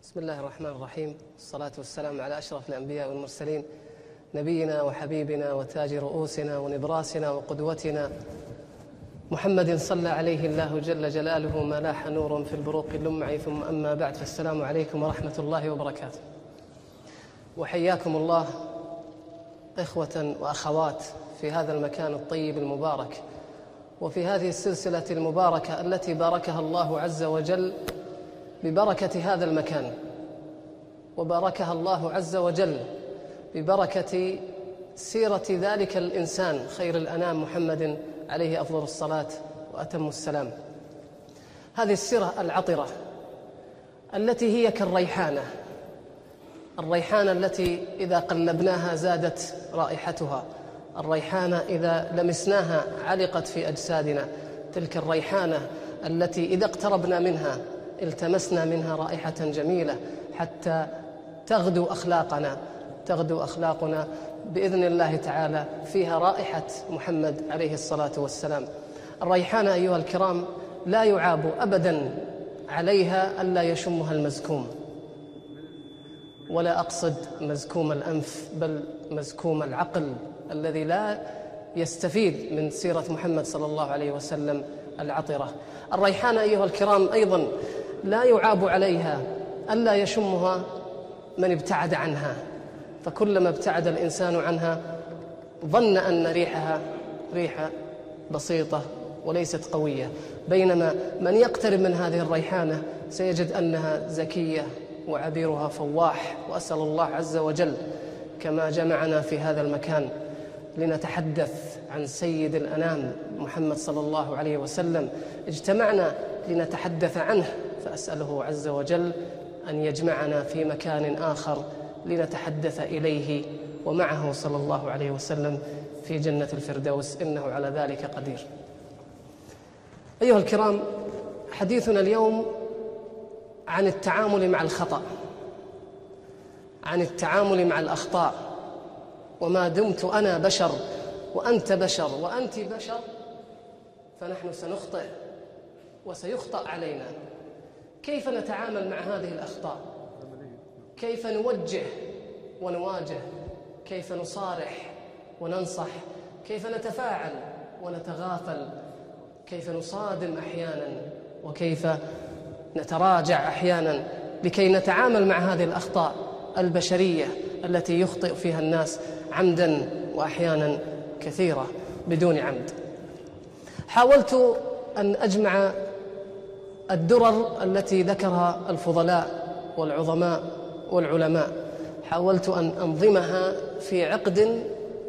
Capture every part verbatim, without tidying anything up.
بسم الله الرحمن الرحيم، الصلاة والسلام على أشرف الأنبياء والمرسلين، نبينا وحبيبنا وتاج رؤوسنا ونبراسنا وقدوتنا محمد صلى عليه الله جل جلاله ما لاح نور في البروق اللمع. ثم أما بعد، فالسلام عليكم ورحمة الله وبركاته. وحياكم الله إخوة وأخوات في هذا المكان الطيب المبارك، وفي هذه السلسلة المباركة التي باركها الله عز وجل ببركة هذا المكان، وباركها الله عز وجل ببركة سيرة ذلك الإنسان خير الأنام محمد عليه أفضل الصلاة وأتم السلام. هذه السيرة العطرة التي هي كالريحانة، الريحانة التي إذا قلبناها زادت رائحتها، الريحانة إذا لمسناها علقت في أجسادنا، تلك الريحانة التي إذا اقتربنا منها التمسنا منها رائحة جميلة حتى تغدو أخلاقنا تغدو أخلاقنا بإذن الله تعالى فيها رائحة محمد عليه الصلاة والسلام. الريحانة أيها الكرام لا يعاب أبدا عليها ألا يشمها المزكوم، ولا أقصد مزكوم الأنف بل مزكوم العقل الذي لا يستفيد من سيرة محمد صلى الله عليه وسلم العطرة. الريحانة أيها الكرام أيضا لا يعاب عليها ألا يشمها من ابتعد عنها، فكلما ابتعد الإنسان عنها ظن أن ريحها ريحة بسيطة وليست قوية، بينما من يقترب من هذه الريحانة سيجد أنها زكية وعبيرها فواح. وأسأل الله عز وجل كما جمعنا في هذا المكان لنتحدث عن سيد الأنام محمد صلى الله عليه وسلم، اجتمعنا لنتحدث عنه، فأسأله عز وجل أن يجمعنا في مكان آخر لنتحدث إليه ومعه صلى الله عليه وسلم في جنة الفردوس، إنه على ذلك قدير. أيها الكرام، حديثنا اليوم عن التعامل مع الخطأ، عن التعامل مع الأخطاء. وما دمت أنا بشر وأنت بشر وأنت بشر فنحن سنخطئ وسيخطأ علينا. كيف نتعامل مع هذه الأخطاء؟ كيف نوجه ونواجه؟ كيف نصارح وننصح؟ كيف نتفاعل ونتغافل؟ كيف نصادم أحيانا وكيف نتراجع أحيانا لكي نتعامل مع هذه الأخطاء البشرية التي يخطئ فيها الناس عمدا وأحيانا كثيرة بدون عمد. حاولت أن أجمع الدرر التي ذكرها الفضلاء والعظماء والعلماء، حاولت أن أنظمها في عقد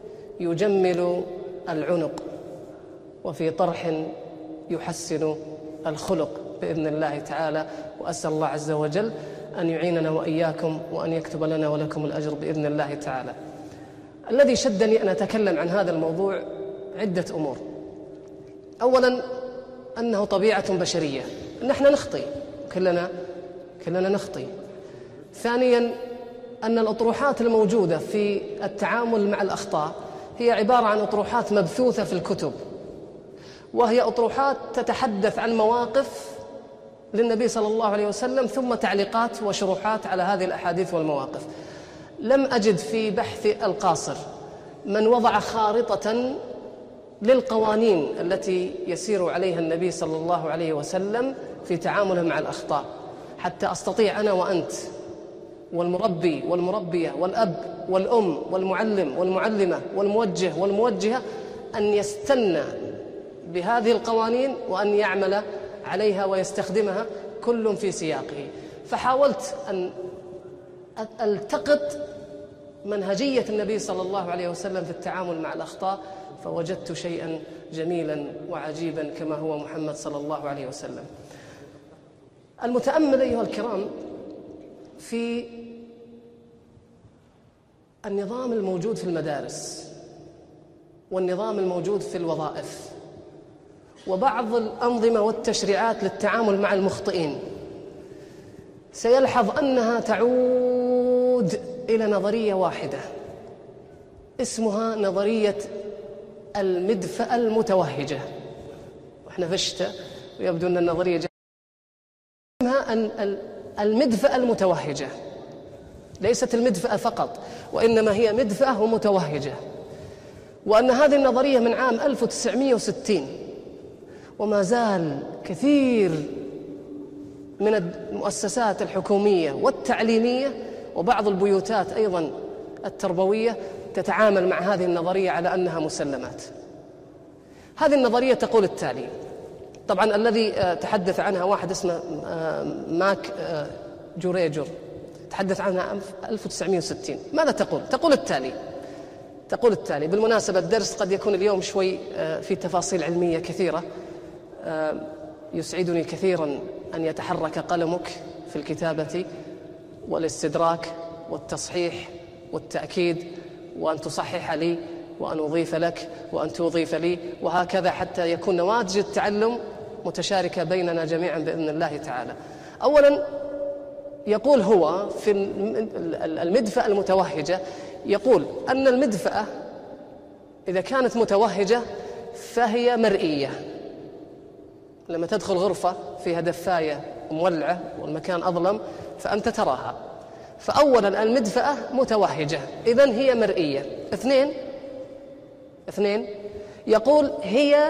يجمل العنق وفي طرح يحسن الخلق بإذن الله تعالى. وأسأل الله عز وجل أن يعيننا وإياكم وأن يكتب لنا ولكم الأجر بإذن الله تعالى. الذي شدني أن أتكلم عن هذا الموضوع عدة أمور. أولا أنه طبيعة بشرية، نحن نخطئ، كلنا كلنا نخطئ. ثانيا أن الأطروحات الموجودة في التعامل مع الأخطاء هي عبارة عن أطروحات مبثوثة في الكتب، وهي أطروحات تتحدث عن مواقف للنبي صلى الله عليه وسلم ثم تعليقات وشروحات على هذه الأحاديث والمواقف. لم أجد في بحث القاصر من وضع خارطة للقوانين التي يسير عليها النبي صلى الله عليه وسلم في تعامله مع الأخطاء، حتى أستطيع أنا وأنت والمربي والمربية والأب والأم والمعلم والمعلمة والموجه والموجهة أن يستنى بهذه القوانين وأن يعمل عليها ويستخدمها كل في سياقه. فحاولت أن ألتقط منهجية النبي صلى الله عليه وسلم في التعامل مع الأخطاء، فوجدت شيئا جميلا وعجيبا كما هو محمد صلى الله عليه وسلم. المتأمل أيها الكرام في النظام الموجود في المدارس والنظام الموجود في الوظائف وبعض الأنظمة والتشريعات للتعامل مع المخطئين سيلحظ أنها تعود إلى نظرية واحدة اسمها نظرية المدفأة المتوهجة. وإحنا في الشتاء ويبدو أن النظرية أن المدفأة المتوهجة، ليست المدفأة فقط، وإنما هي مدفأة ومتوهجة، وأن هذه النظرية من عام ألف وتسعمائة وستين، وما زال كثير من المؤسسات الحكومية والتعليمية وبعض البيوتات أيضا التربوية تتعامل مع هذه النظرية على أنها مسلمات. هذه النظرية تقول التالي، طبعا الذي تحدث عنها واحد اسمه ماك جوريجر، تحدث عنها ألف وتسعمائة وستين. ماذا تقول؟ تقول التالي تقول التالي بالمناسبة الدرس قد يكون اليوم شوي في تفاصيل علمية كثيرة، يسعدني كثيرا أن يتحرك قلمك في الكتابة والاستدراك والتصحيح والتأكيد، وأن تصحح لي وأن أضيف لك وأن تضيف لي، وهكذا حتى يكون نواتج التعلم متشاركة بيننا جميعا بإذن الله تعالى. أولا يقول هو في المدفأة المتوهجة، يقول أن المدفأة إذا كانت متوهجة فهي مرئية. لما تدخل غرفة فيها دفاية مولعة والمكان أظلم فأنت تراها. فأولا المدفأة متوهجة، إذن هي مرئية. اثنين اثنين يقول هي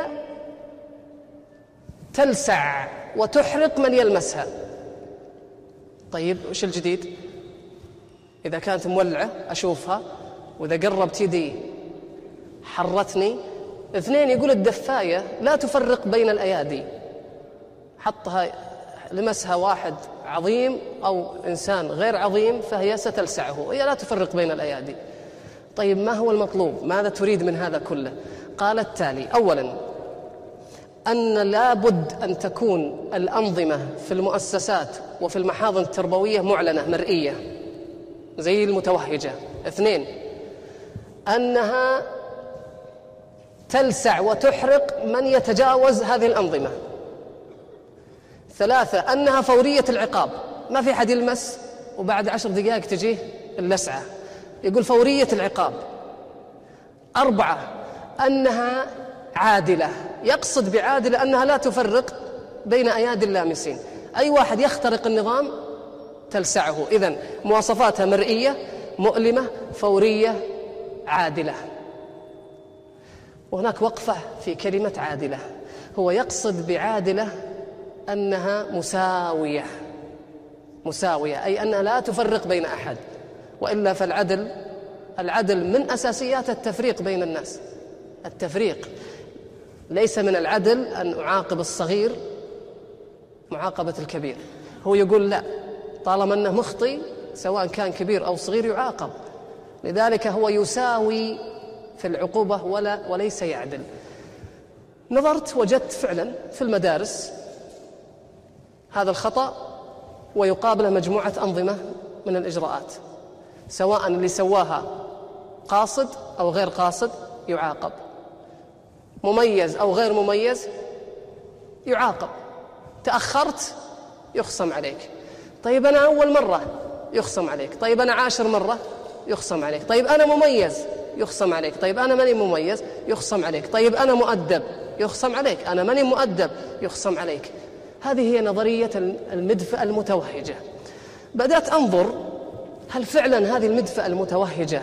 تلسع وتحرق من يلمسها. طيب وش الجديد؟ إذا كانت مولعة أشوفها، وإذا قربت يدي حرتني. اثنين يقول الدفاية لا تفرق بين الأيادي، حطها لمسها واحد عظيم أو إنسان غير عظيم فهي ستلسعه، هي لا تفرق بين الأيادي. طيب ما هو المطلوب؟ ماذا تريد من هذا كله؟ قال التالي: أولا أن لا بد أن تكون الأنظمة في المؤسسات وفي المحاضن التربوية معلنة مرئية زي المتوهجة. اثنين أنها تلسع وتحرق من يتجاوز هذه الأنظمة. ثلاثة أنها فورية العقاب، ما في حد يلمس وبعد عشر دقائق تجيه اللسعة، يقول فورية العقاب. أربعة أنها عادلة، يقصد بعادلة أنها لا تفرق بين أيادي اللامسين، أي واحد يخترق النظام تلسعه. إذن مواصفاتها مرئية، مؤلمة، فورية، عادلة. وهناك وقفة في كلمة عادلة، هو يقصد بعادلة أنها مساوية، مساوية أي أنها لا تفرق بين أحد، وإلا فالعدل العدل من أساسيات التفريق بين الناس. التفريق ليس من العدل أن أعاقب الصغير معاقبة الكبير، هو يقول لا، طالما أنه مخطئ سواء كان كبير أو صغير يعاقب، لذلك هو يساوي في العقوبة ولا وليس يعدل. نظرت وجدت فعلا في المدارس هذا الخطأ ويقابله مجموعة أنظمة من الإجراءات، سواء اللي سواها قاصد أو غير قاصد يعاقب، مميز أو غير مميز يعاقب، تأخرت يخصم عليك. طيب أنا أول مرة يخصم عليك، طيب أنا عاشر مرة يخصم عليك، طيب أنا مميز يخصم عليك، طيب أنا ماني مميز يخصم عليك، طيب أنا مؤدب يخصم عليك، أنا ماني مؤدب يخصم عليك. هذه هي نظرية المدفأة المتوهجة. بدأت أنظر هل فعلا هذه المدفأة المتوهجة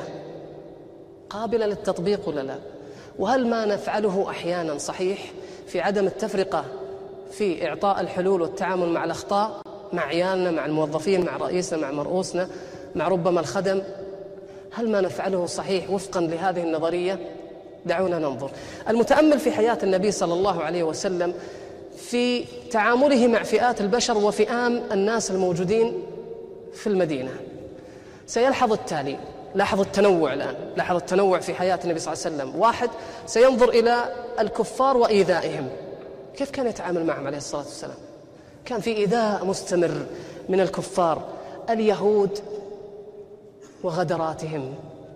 قابلة للتطبيق ولا لا، وهل ما نفعله أحيانا صحيح في عدم التفرقة في إعطاء الحلول والتعامل مع الأخطاء مع عيالنا، مع الموظفين، مع رئيسنا، مع مرؤوسنا، مع ربما الخدم، هل ما نفعله صحيح وفقا لهذه النظرية؟ دعونا ننظر. المتأمل في حياة النبي صلى الله عليه وسلم في تعامله مع فئات البشر وفئام الناس الموجودين في المدينة سيلحظ التالي. لاحظ التنوع الآن، لاحظ التنوع في حياة النبي صلى الله عليه وسلم. واحد سينظر إلى الكفار وإيذائهم، كيف كان يتعامل معهم عليه الصلاة والسلام؟ كان في إيذاء مستمر من الكفار، اليهود وغدراتهم،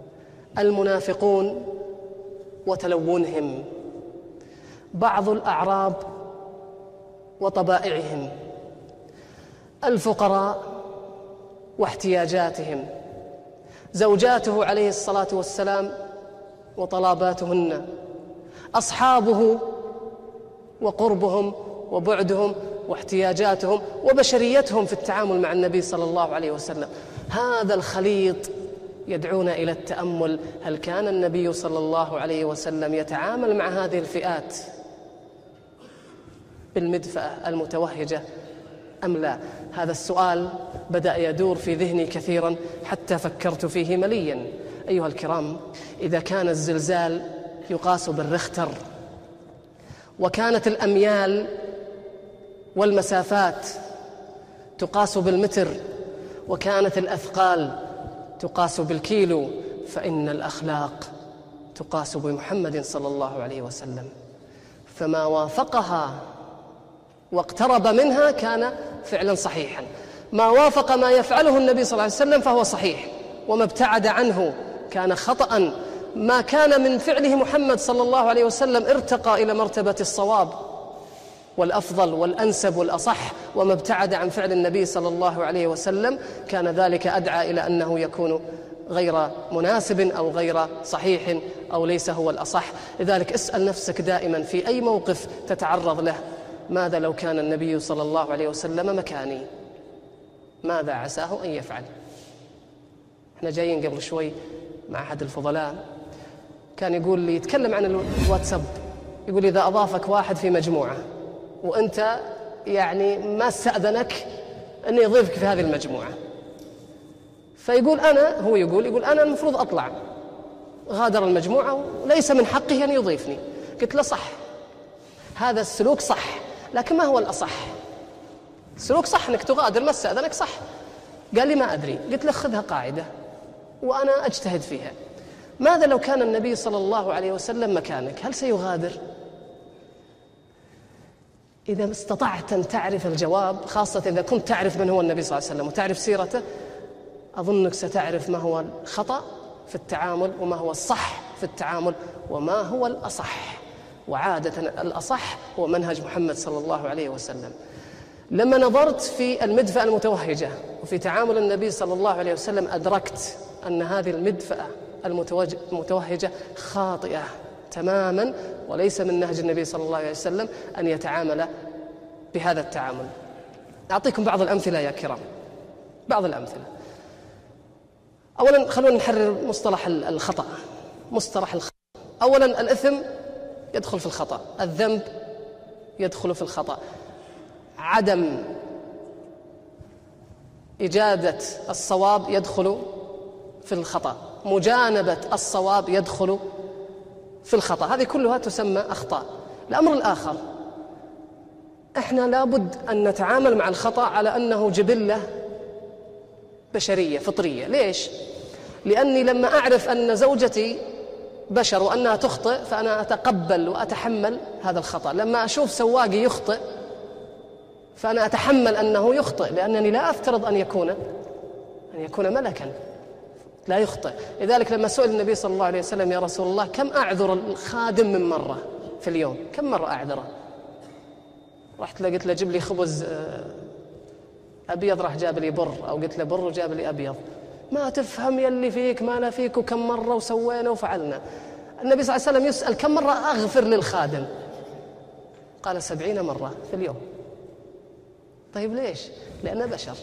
المنافقون وتلونهم، بعض الأعراب وطبائعهم، الفقراء واحتياجاتهم، زوجاته عليه الصلاة والسلام وطلباتهن، أصحابه وقربهم وبعدهم واحتياجاتهم وبشريتهم في التعامل مع النبي صلى الله عليه وسلم. هذا الخليط يدعونا إلى التأمل، هل كان النبي صلى الله عليه وسلم يتعامل مع هذه الفئات بالمدفأة المتوهجة أم لا؟ هذا السؤال بدأ يدور في ذهني كثيرا حتى فكرت فيه مليا. أيها الكرام، إذا كان الزلزال يقاس بالريختر، وكانت الأميال والمسافات تقاس بالمتر، وكانت الأثقال تقاس بالكيلو، فإن الأخلاق تقاس بمحمد صلى الله عليه وسلم. فما وافقها واقترب منها كان فعلا صحيحا، ما وافق ما يفعله النبي صلى الله عليه وسلم فهو صحيح، وما ابتعد عنه كان خطأ. ما كان من فعله محمد صلى الله عليه وسلم ارتقى إلى مرتبة الصواب والأفضل والأنسب والأصح، وما ابتعد عن فعل النبي صلى الله عليه وسلم كان ذلك أدعى إلى أنه يكون غير مناسب أو غير صحيح أو ليس هو الأصح. لذلك اسأل نفسك دائما في أي موقف تتعرض له، ماذا لو كان النبي صلى الله عليه وسلم مكاني؟ ماذا عساه أن يفعل؟ احنا جايين قبل شوي مع أحد الفضلاء كان يقول لي، يتكلم عن الواتساب، يقول إذا أضافك واحد في مجموعة وأنت يعني ما استأذنك أن يضيفك في هذه المجموعة، فيقول أنا هو يقول يقول أنا المفروض أطلع، غادر المجموعة وليس من حقه أن يضيفني. قلت له صح، هذا السلوك صح، لكن ما هو الأصح؟ السلوك صح أنك تغادر ما استأذنك، صح. قال لي ما أدري. قلت له خذها قاعدة وأنا أجتهد فيها، ماذا لو كان النبي صلى الله عليه وسلم مكانك، هل سيغادر؟ إذا استطعت أن تعرف الجواب، خاصة إذا كنت تعرف من هو النبي صلى الله عليه وسلم وتعرف سيرته، أظنك ستعرف ما هو الخطأ في التعامل وما هو الصح في التعامل وما هو الأصح. وعادة الأصح هو منهج محمد صلى الله عليه وسلم. لما نظرت في المدفأة المتوهجة وفي تعامل النبي صلى الله عليه وسلم أدركت أن هذه المدفأة المتوهجة خاطئة تماما، وليس من نهج النبي صلى الله عليه وسلم أن يتعامل بهذا التعامل. أعطيكم بعض الأمثلة يا كرام، بعض الأمثلة. أولا خلونا نحرر مصطلح الخطأ. مصطلح الخطأ، أولا الإثم يدخل في الخطأ، الذنب يدخل في الخطأ، عدم إجادة الصواب يدخل في الخطأ، مجانبة الصواب يدخل في الخطأ، هذه كلها تسمى أخطاء. الأمر الآخر، إحنا لابد أن نتعامل مع الخطأ على أنه جبلة بشرية فطرية. ليش؟ لأني لما أعرف أن زوجتي بشر وأنها تخطئ فأنا أتقبل وأتحمل هذا الخطأ. لما أشوف سواقي يخطئ فأنا أتحمل أنه يخطئ، لأنني لا أفترض أن يكون أن يكون ملكا لا يخطئ. لذلك لما سئل النبي صلى الله عليه وسلم يا رسول الله كم أعذر الخادم من مرة في اليوم، كم مرة أعذره؟ رحت له قلت له جيب لي خبز أبيض، راح جاب لي بر، أو قلت له بر وجاب لي أبيض. ما تفهم يلي فيك ما لا فيك، وكم مرة وسوينا وفعلنا. النبي صلى الله عليه وسلم يسأل كم مرة أغفر للخادم؟ قال سبعين مرة في اليوم. طيب ليش؟ لأنه بشر،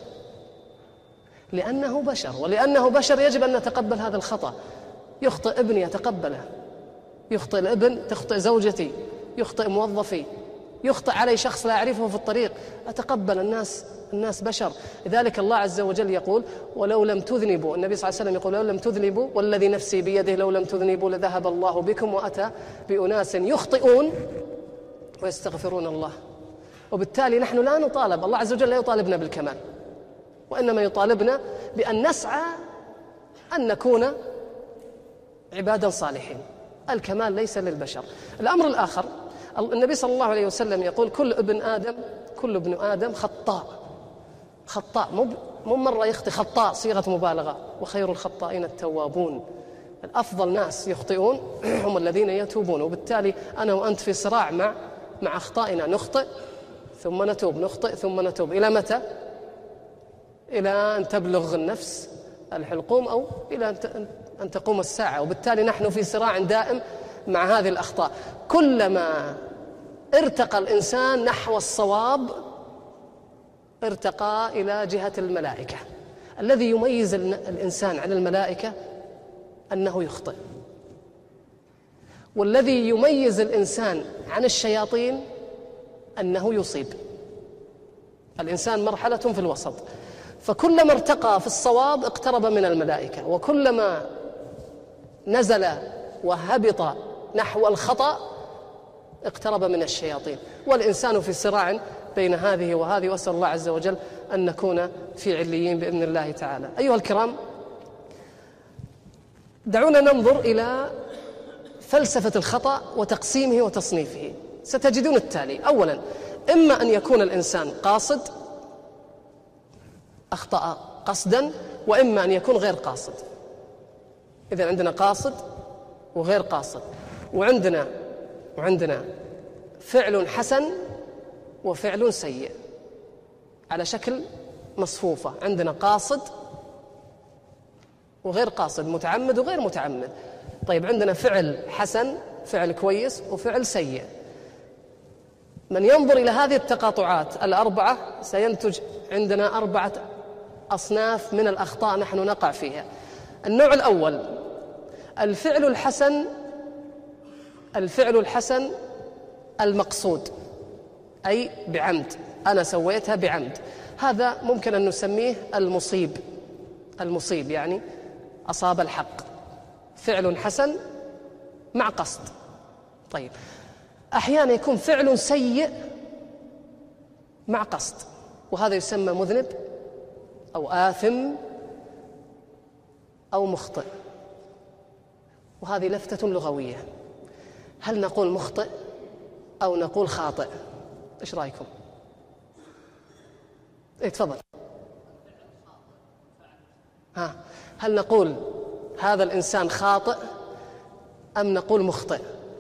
لأنه بشر، ولأنه بشر يجب أن نتقبل هذا الخطأ. يخطئ ابني أتقبله، يخطئ الابن، تخطئ زوجتي، يخطئ موظفي، يخطئ علي شخص لا أعرفه في الطريق، أتقبل. الناس الناس بشر. لذلك الله عز وجل يقول ولو لم تذنبوا، النبي صلى الله عليه وسلم يقول لو لم تذنبوا والذي نفسي بيده لو لم تذنبوا لذهب الله بكم وأتى بأناس يخطئون ويستغفرون الله. وبالتالي نحن لا نطالب، الله عز وجل لا يطالبنا بالكمال، وإنما يطالبنا بأن نسعى أن نكون عبادا صالحين. الكمال ليس للبشر. الأمر الآخر، النبي صلى الله عليه وسلم يقول كل ابن آدم كل ابن آدم خطاء. خطاء مو مو مرة يخطئ، خطاء صيغة مبالغة، وخير الخطائين التوابون. الأفضل ناس يخطئون هم الذين يتوبون. وبالتالي أنا وأنت في صراع مع مع أخطائنا، نخطئ ثم نتوب، نخطئ ثم نتوب. إلى متى؟ إلى أن تبلغ النفس الحلقوم، أو إلى أن تقوم الساعة. وبالتالي نحن في صراع دائم مع هذه الأخطاء. كلما ارتقى الإنسان نحو الصواب ارتقى إلى جهة الملائكة. الذي يميز الإنسان عن الملائكة أنه يخطئ، والذي يميز الإنسان عن الشياطين أنه يصيب. الإنسان مرحلة في الوسط، فكلما ارتقى في الصواب اقترب من الملائكة، وكلما نزل وهبط نحو الخطأ اقترب من الشياطين. والإنسان في صراع بين هذه وهذه، وأسأل الله عز وجل أن نكون في عليين بإذن الله تعالى. أيها الكرام، دعونا ننظر إلى فلسفة الخطأ وتقسيمه وتصنيفه. ستجدون التالي: أولا، إما أن يكون الإنسان قاصد، أخطأ قصدا، وإما أن يكون غير قاصد. إذن عندنا قاصد وغير قاصد، وعندنا وعندنا فعل حسن وفعل سيء على شكل مصفوفة. عندنا قاصد وغير قاصد، متعمد وغير متعمد. طيب، عندنا فعل حسن، فعل كويس، وفعل سيء. من ينظر إلى هذه التقاطعات الأربعة سينتج عندنا أربعة أصناف من الأخطاء نحن نقع فيها. النوع الأول: الفعل الحسن الفعل الحسن المقصود، أي بعمد، أنا سويتها بعمد. هذا ممكن أن نسميه المصيب. المصيب يعني أصاب الحق، فعل حسن مع قصد. طيب، أحيانا يكون فعل سيء مع قصد، وهذا يسمى مذنب أو آثم أو مخطئ، وهذه لفتة لغوية. هل نقول مخطئ أو نقول خاطئ؟ إيش رأيكم؟ إيه، تفضل. ها، هل نقول هذا الإنسان خاطئ أم نقول مخطئ؟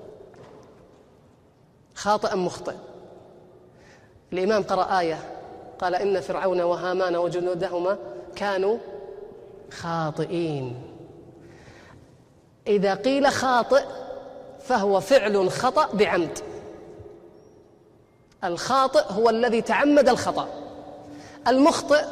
خاطئ أم مخطئ؟ الإمام قرأ آية قال: إن فرعون وهامان وجنودهما كانوا خاطئين. إذا قيل خاطئ فهو فعل خطأ بعمد. الخاطئ هو الذي تعمد الخطأ. المخطئ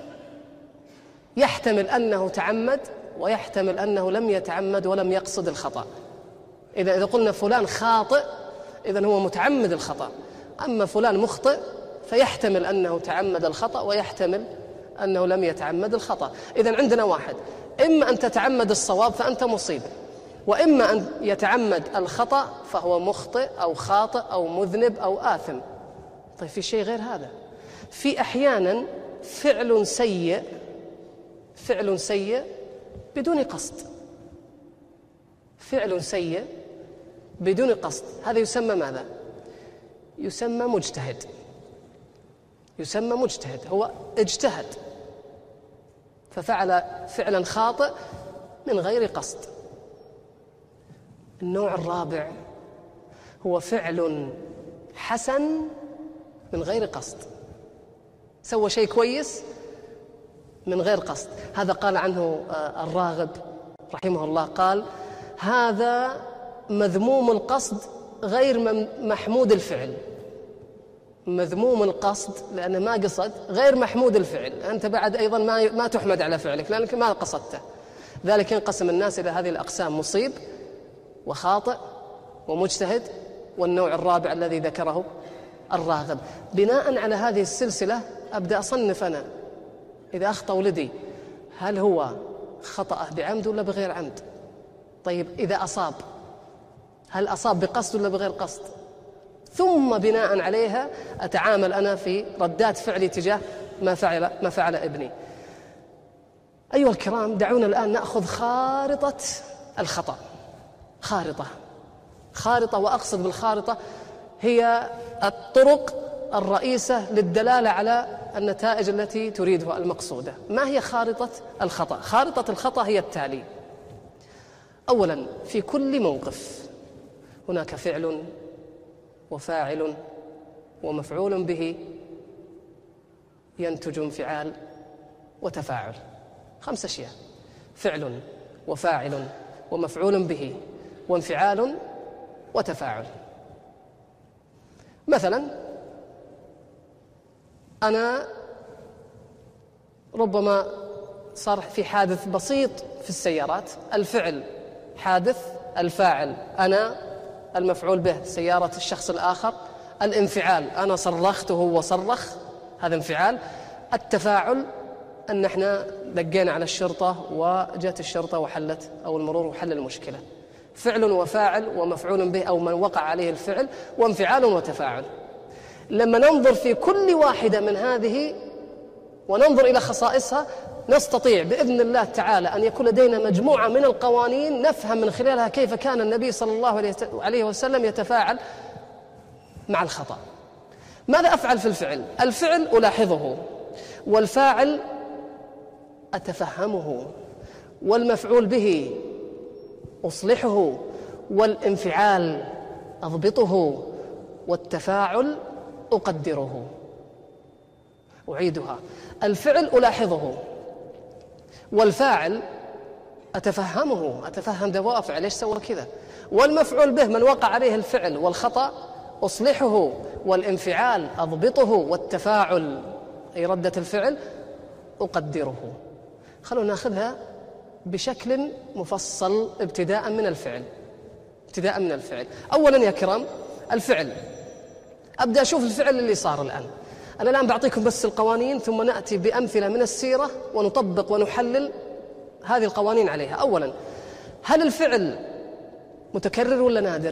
يحتمل أنه تعمد ويحتمل أنه لم يتعمد ولم يقصد الخطأ. إذا إذا قلنا فلان خاطئ إذن هو متعمد الخطأ. أما فلان مخطئ فيحتمل أنه تعمد الخطأ ويحتمل أنه لم يتعمد الخطأ. إذن عندنا واحد: إما أن تتعمد الصواب فأنت مصيب، وإما أن يتعمد الخطأ فهو مخطئ أو خاطئ أو مذنب أو آثم. طيب، في شيء غير هذا. في أحيانا فعل سيء فعل سيء بدون قصد. فعل سيء بدون قصد، هذا يسمى ماذا؟ يسمى مجتهد. يسمى مجتهد، هو اجتهد ففعل فعلا خاطئ من غير قصد. النوع الرابع هو فعل حسن من غير قصد، سوى شيء كويس من غير قصد. هذا قال عنه الراغب رحمه الله، قال: هذا مذموم القصد غير محمود الفعل. مذموم القصد لأنه ما قصد، غير محمود الفعل، أنت بعد أيضا ما ما تحمد على فعلك لأنك ما قصدته. ذلك ينقسم الناس إلى هذه الأقسام: مصيب وخاطئ ومجتهد، والنوع الرابع الذي ذكره الراغب. بناء على هذه السلسلة أبدأ أصنف أنا. إذا أخطأ ولدي هل هو خطأه بعمد ولا بغير عمد؟ طيب، إذا أصاب هل أصاب بقصد ولا بغير قصد؟ ثم بناء عليها أتعامل أنا في ردات فعلي تجاه ما فعل ما فعل ابني. أيها الكرام، دعونا الآن نأخذ خارطة الخطأ. خارطة خارطة وأقصد بالخارطة هي الطرق الرئيسة للدلالة على النتائج التي تريدها المقصودة. ما هي خارطة الخطأ؟ خارطة الخطأ هي التالي: أولا، في كل موقف هناك فعل وفاعل ومفعول به ينتج انفعال وتفاعل. خمس أشياء: فعل وفاعل ومفعول به وانفعال وتفاعل. مثلا، أنا ربما صار في حادث بسيط في السيارات، الفعل حادث، الفاعل أنا، المفعول به سيارة الشخص الآخر، الانفعال أنا صرخت وهو صرخ، هذا انفعال. التفاعل أن احنا دقينا على الشرطة وجاءت الشرطة وحلت، أو المرور وحل المشكلة. فعل وفاعل ومفعول به أو من وقع عليه الفعل، وانفعال وتفاعل. لما ننظر في كل واحدة من هذه وننظر إلى خصائصها نستطيع بإذن الله تعالى أن يكون لدينا مجموعة من القوانين نفهم من خلالها كيف كان النبي صلى الله عليه وسلم يتفاعل مع الخطأ. ماذا أفعل في الفعل؟ الفعل ألاحظه، والفاعل أتفهمه، والمفعول به أصلحه، والانفعال أضبطه، والتفاعل أقدره. أعيدها: الفعل ألاحظه، والفاعل أتفهمه، أتفهم دوافع ليش سوى كذا، والمفعول به من وقع عليه الفعل والخطأ أصلحه، والانفعال أضبطه، والتفاعل أي ردة الفعل أقدره. خلونا نأخذها بشكل مفصل ابتداء من الفعل. ابتداء من الفعل أولا يا كرام، الفعل أبدأ أشوف الفعل اللي صار الآن. أنا الآن بعطيكم بس القوانين ثم نأتي بأمثلة من السيرة ونطبق ونحلل هذه القوانين عليها. أولا، هل الفعل متكرر ولا نادر؟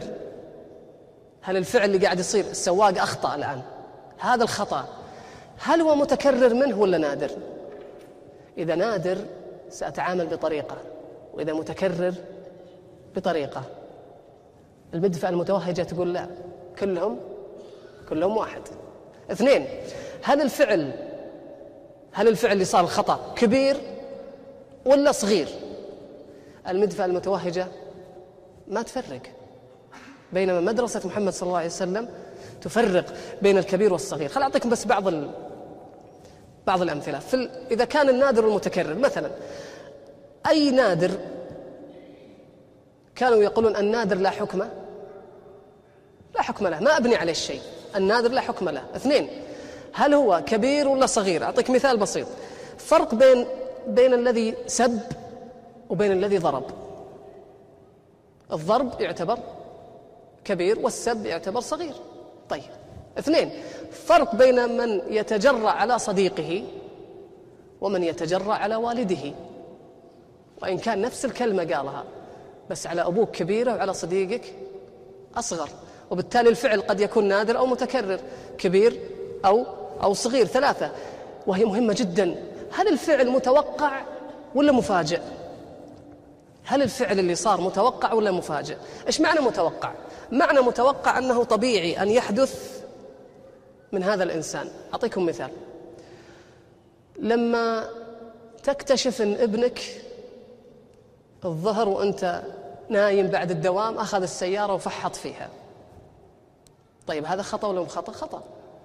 هل الفعل اللي قاعد يصير السواق أخطأ الآن، هذا الخطأ هل هو متكرر منه ولا نادر؟ إذا نادر سأتعامل بطريقة، وإذا متكرر بطريقة. المدفع المتوهجة تقول لا، كلهم كلهم واحد. اثنين، هل الفعل هل الفعل اللي صار الخطأ كبير ولا صغير؟ المدفع المتوهجة ما تفرق، بينما مدرسة محمد صلى الله عليه وسلم تفرق بين الكبير والصغير. خل أعطيكم بس بعض ال... بعض الأمثلة. في ال... إذا كان النادر المتكرر مثلا، أي نادر كانوا يقولون النادر لا حكم لا حكم له، ما أبني عليه الشيء، النادر لا حكم له. اثنين، هل هو كبير ولا صغير؟ أعطيك مثال بسيط. فرق بين بين الذي سب وبين الذي ضرب. الضرب يعتبر كبير والسب يعتبر صغير. طيب، اثنين، فرق بين من يتجرأ على صديقه ومن يتجرأ على والده، وإن كان نفس الكلمة قالها بس على أبوك كبيرة وعلى صديقك أصغر، وبالتالي الفعل قد يكون نادر أو متكرر، كبير أو أو صغير. ثلاثة، وهي مهمة جدا، هل الفعل متوقع ولا مفاجئ؟ هل الفعل اللي صار متوقع ولا مفاجئ؟ إيش معنى متوقع؟ معنى متوقع أنه طبيعي أن يحدث من هذا الإنسان. أعطيكم مثال. لما تكتشف أن ابنك الظهر وأنت نايم بعد الدوام أخذ السيارة وفحط فيها، طيب هذا خطأ ولا خطأ؟ خطأ.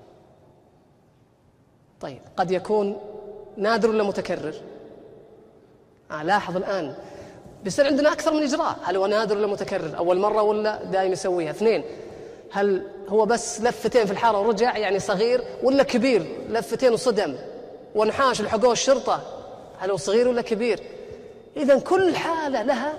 طيب قد يكون نادر ولا متكرر؟ آه لاحظ الآن بيصير عندنا أكثر من إجراء. هل هو نادر ولا متكرر؟ أول مرة ولا دائم يسويها؟ اثنين، هل هو بس لفتين في الحارة ورجع يعني صغير، ولا كبير لفتين وصدم وانحاش لحقوه الشرطة، هل هو صغير ولا كبير؟ إذن كل حالة لها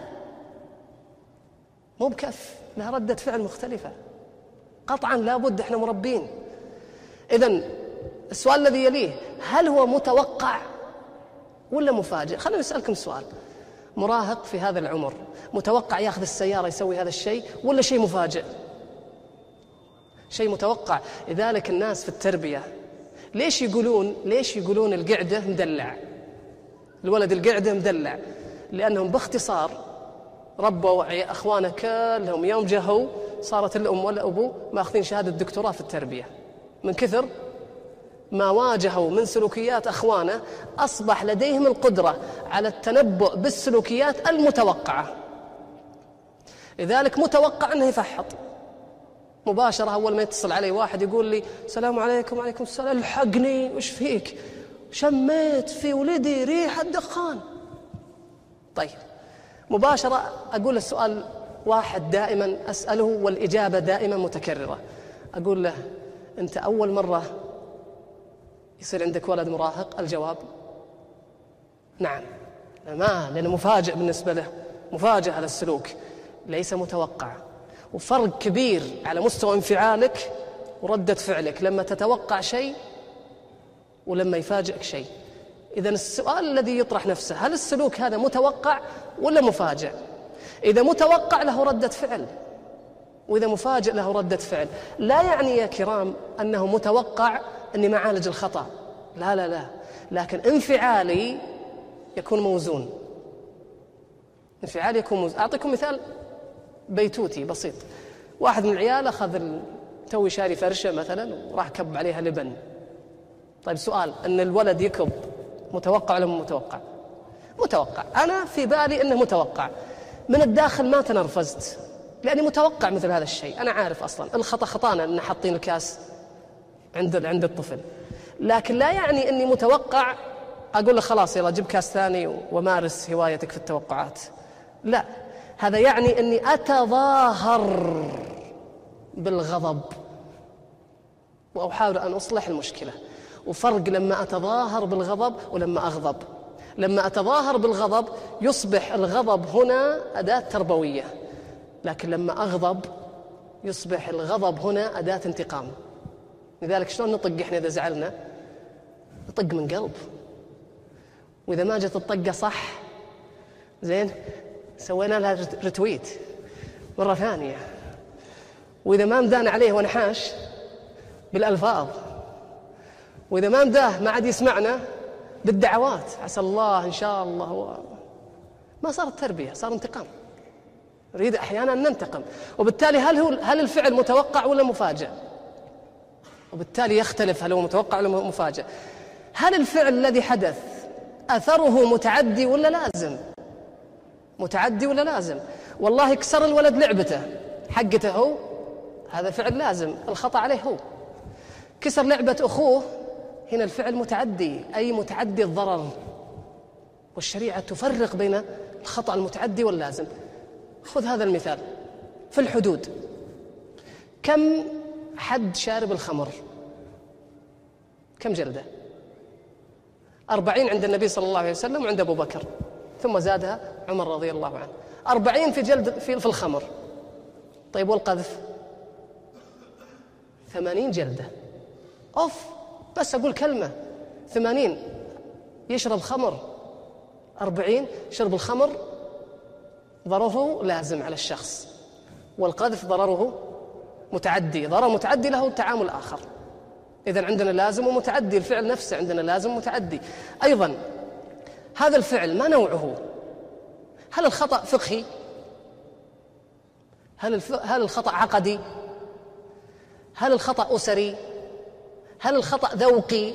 مو بكف، لها ردة فعل مختلفة قطعا، لابد احنا مربين. إذن السؤال الذي يليه، هل هو متوقع ولا مفاجئ؟ خلينا نسألكم سؤال. مراهق في هذا العمر متوقع ياخذ السيارة يسوي هذا الشيء ولا شيء مفاجئ؟ شيء متوقع. لذلك الناس في التربية ليش يقولون ليش يقولون القعدة مدلع، الولد القعدة مدلع؟ لأنهم باختصار ربوا أخوانه كلهم يوم جهوا صارت الأم والأبو ماخذين شهادة دكتوراه في التربية، من كثر ما واجهوا من سلوكيات أخوانه أصبح لديهم القدرة على التنبؤ بالسلوكيات المتوقعة. لذلك متوقع أنه يفحط مباشرة. أول ما يتصل علي واحد يقول لي السلام عليكم. وعليكم السلام. الحقني، وش فيك؟ شميت في ولدي ريحة دخان. طيب مباشرة أقول السؤال واحد دائما أسأله والإجابة دائما متكررة. أقول له أنت أول مرة يصير عندك ولد مراهق؟ الجواب نعم، ما لأنه مفاجئ بالنسبة له، مفاجئ هذا السلوك، ليس متوقع. وفرق كبير على مستوى انفعالك وردة فعلك لما تتوقع شيء ولما يفاجئك شيء. إذن السؤال الذي يطرح نفسه، هل السلوك هذا متوقع ولا مفاجئ؟ إذا متوقع له ردة فعل، وإذا مفاجئ له ردة فعل. لا يعني يا كرام أنه متوقع أني معالج الخطأ، لا لا لا، لكن انفعالي يكون موزون، انفعالي يكون موزون. أعطيكم مثال بيتوتي بسيط. واحد من العيال أخذ توي شاري فرشة مثلا وراح كب عليها لبن. طيب سؤال، أن الولد يكب متوقع ولا متوقع؟ متوقع. أنا في بالي أنه متوقع، من الداخل ما تنرفزت لأني متوقع مثل هذا الشيء. أنا عارف أصلا الخطأ خطأنا أن حاطين الكاس عند عند الطفل، لكن لا يعني أني متوقع أقول له خلاص يلا جيب كاس ثاني ومارس هوايتك في التوقعات. لا، هذا يعني أني أتظاهر بالغضب وأحاول أن أصلح المشكلة. وفرق لما أتظاهر بالغضب ولما أغضب. لما أتظاهر بالغضب يصبح الغضب هنا أداة تربوية، لكن لما أغضب يصبح الغضب هنا أداة انتقام. لذلك شلون نطق إحنا إذا زعلنا؟ نطق من قلب، وإذا ما جت الطقة صح زين سوينا لها رتويت مرة ثانية، وإذا ما مدانا عليه ونحاش بالألفاظ، وإذا ما مداه ما عاد يسمعنا بالدعوات، عسى الله إن شاء الله. هو ما صارت تربية، صار انتقام. نريد أحيانا أن ننتقم، وبالتالي هل هو هل الفعل متوقع ولا مفاجئ؟ وبالتالي يختلف هل هو متوقع ولا مفاجئ. هل الفعل الذي حدث أثره متعدي ولا لازم؟ متعدي ولا لازم؟ والله كسر الولد لعبته حقته هو، هذا فعل لازم، الخطأ عليه هو. كسر لعبة أخوه، هنا الفعل متعدي، أي متعدي الضرر. والشريعة تفرق بين الخطأ المتعدي واللازم. خذ هذا المثال في الحدود. كم حد شارب الخمر؟ كم جلدة؟ أربعين عند النبي صلى الله عليه وسلم وعند أبو بكر، ثم زادها عمر رضي الله عنه. أربعين في جلد في في الخمر. طيب والقذف؟ ثمانين جلدة. أوف، بس أقول كلمة، ثمانين يشرب خمر، أربعين شرب الخمر ضرره لازم على الشخص، والقذف ضرره متعدي، ضرر متعدي له تعامل آخر. إذن عندنا لازم ومتعدي، الفعل نفسه عندنا لازم ومتعدي. أيضا هذا الفعل ما نوعه؟ هل الخطأ فقهي؟ هل الف... هل الخطأ عقدي؟ هل الخطأ أسري؟ هل الخطأ ذوقي؟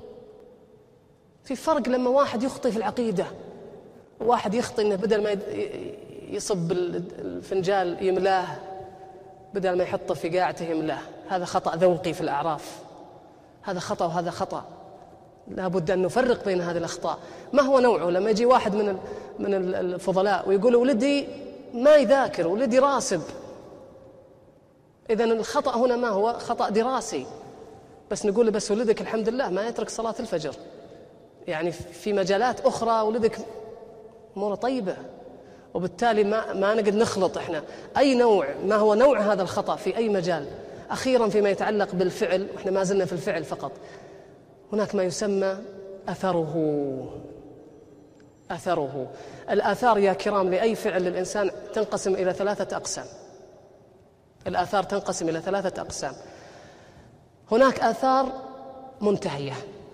في فرق لما واحد يخطئ في العقيدة، واحد يخطئ إنه بدل ما يصب الفنجال يملاه، بدل ما يحطه في قاعته يملاه، هذا خطأ ذوقي في الأعراف، هذا خطأ وهذا خطأ. لا بد أن نفرق بين هذه الأخطاء. ما هو نوعه؟ لما يجي واحد من من الفضلاء ويقول ولدي ما يذاكر، ولدي راسب، إذن الخطأ هنا ما هو؟ خطأ دراسي. بس نقول له بس ولدك الحمد لله ما يترك صلاة الفجر، يعني في مجالات أخرى ولدك أموره طيبة، وبالتالي ما ما نقدر نخلط إحنا أي نوع، ما هو نوع هذا الخطأ في أي مجال. أخيرا فيما يتعلق بالفعل، وإحنا ما زلنا في الفعل فقط، هناك ما يسمى أثره. أثره الآثار يا كرام لأي فعل للإنسان تنقسم إلى ثلاثة أقسام. الآثار تنقسم إلى ثلاثة أقسام. هناك آثار منتهية،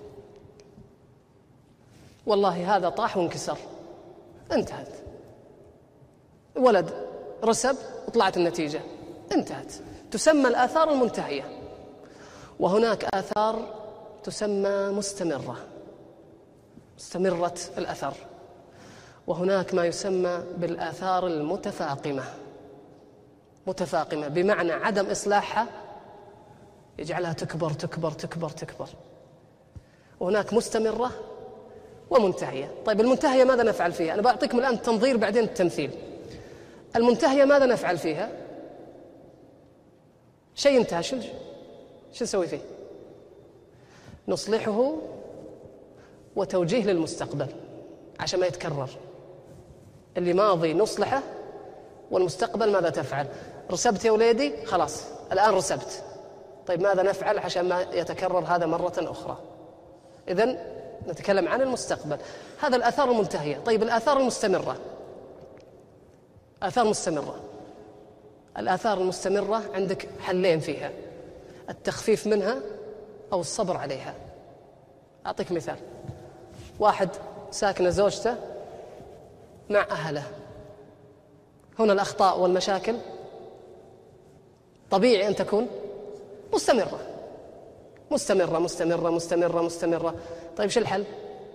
والله هذا طاح وانكسر، انتهت. ولد رسب وطلعت النتيجة، انتهت، تسمى الآثار المنتهية. وهناك آثار تسمى مستمرة، مستمرة الأثر. وهناك ما يسمى بالآثار المتفاقمة، متفاقمة بمعنى عدم إصلاحها يجعلها تكبر تكبر تكبر تكبر. وهناك مستمرة ومنتهية. طيب المنتهية ماذا نفعل فيها؟ أنا بعطيكم الآن التنظير بعدين التمثيل. المنتهية ماذا نفعل فيها؟ شيء انتهى، شو شو نسوي فيه؟ نصلحه وتوجيه للمستقبل. عشان ما يتكرر. اللي ماضي نصلحه، والمستقبل ماذا تفعل؟ رسبت يا وليدي؟ خلاص الآن رسبت. طيب ماذا نفعل عشان ما يتكرر هذا مرة أخرى؟ إذن نتكلم عن المستقبل. هذا الآثار المنتهية. طيب الآثار المستمرة، آثار مستمرة. الآثار المستمرة عندك حلين فيها: التخفيف منها أو الصبر عليها. أعطيك مثال: واحد ساكنة زوجته مع أهله، هنا الأخطاء والمشاكل طبيعي أن تكون مستمرة مستمرة مستمرة مستمرة مستمرة. طيب شو الحل؟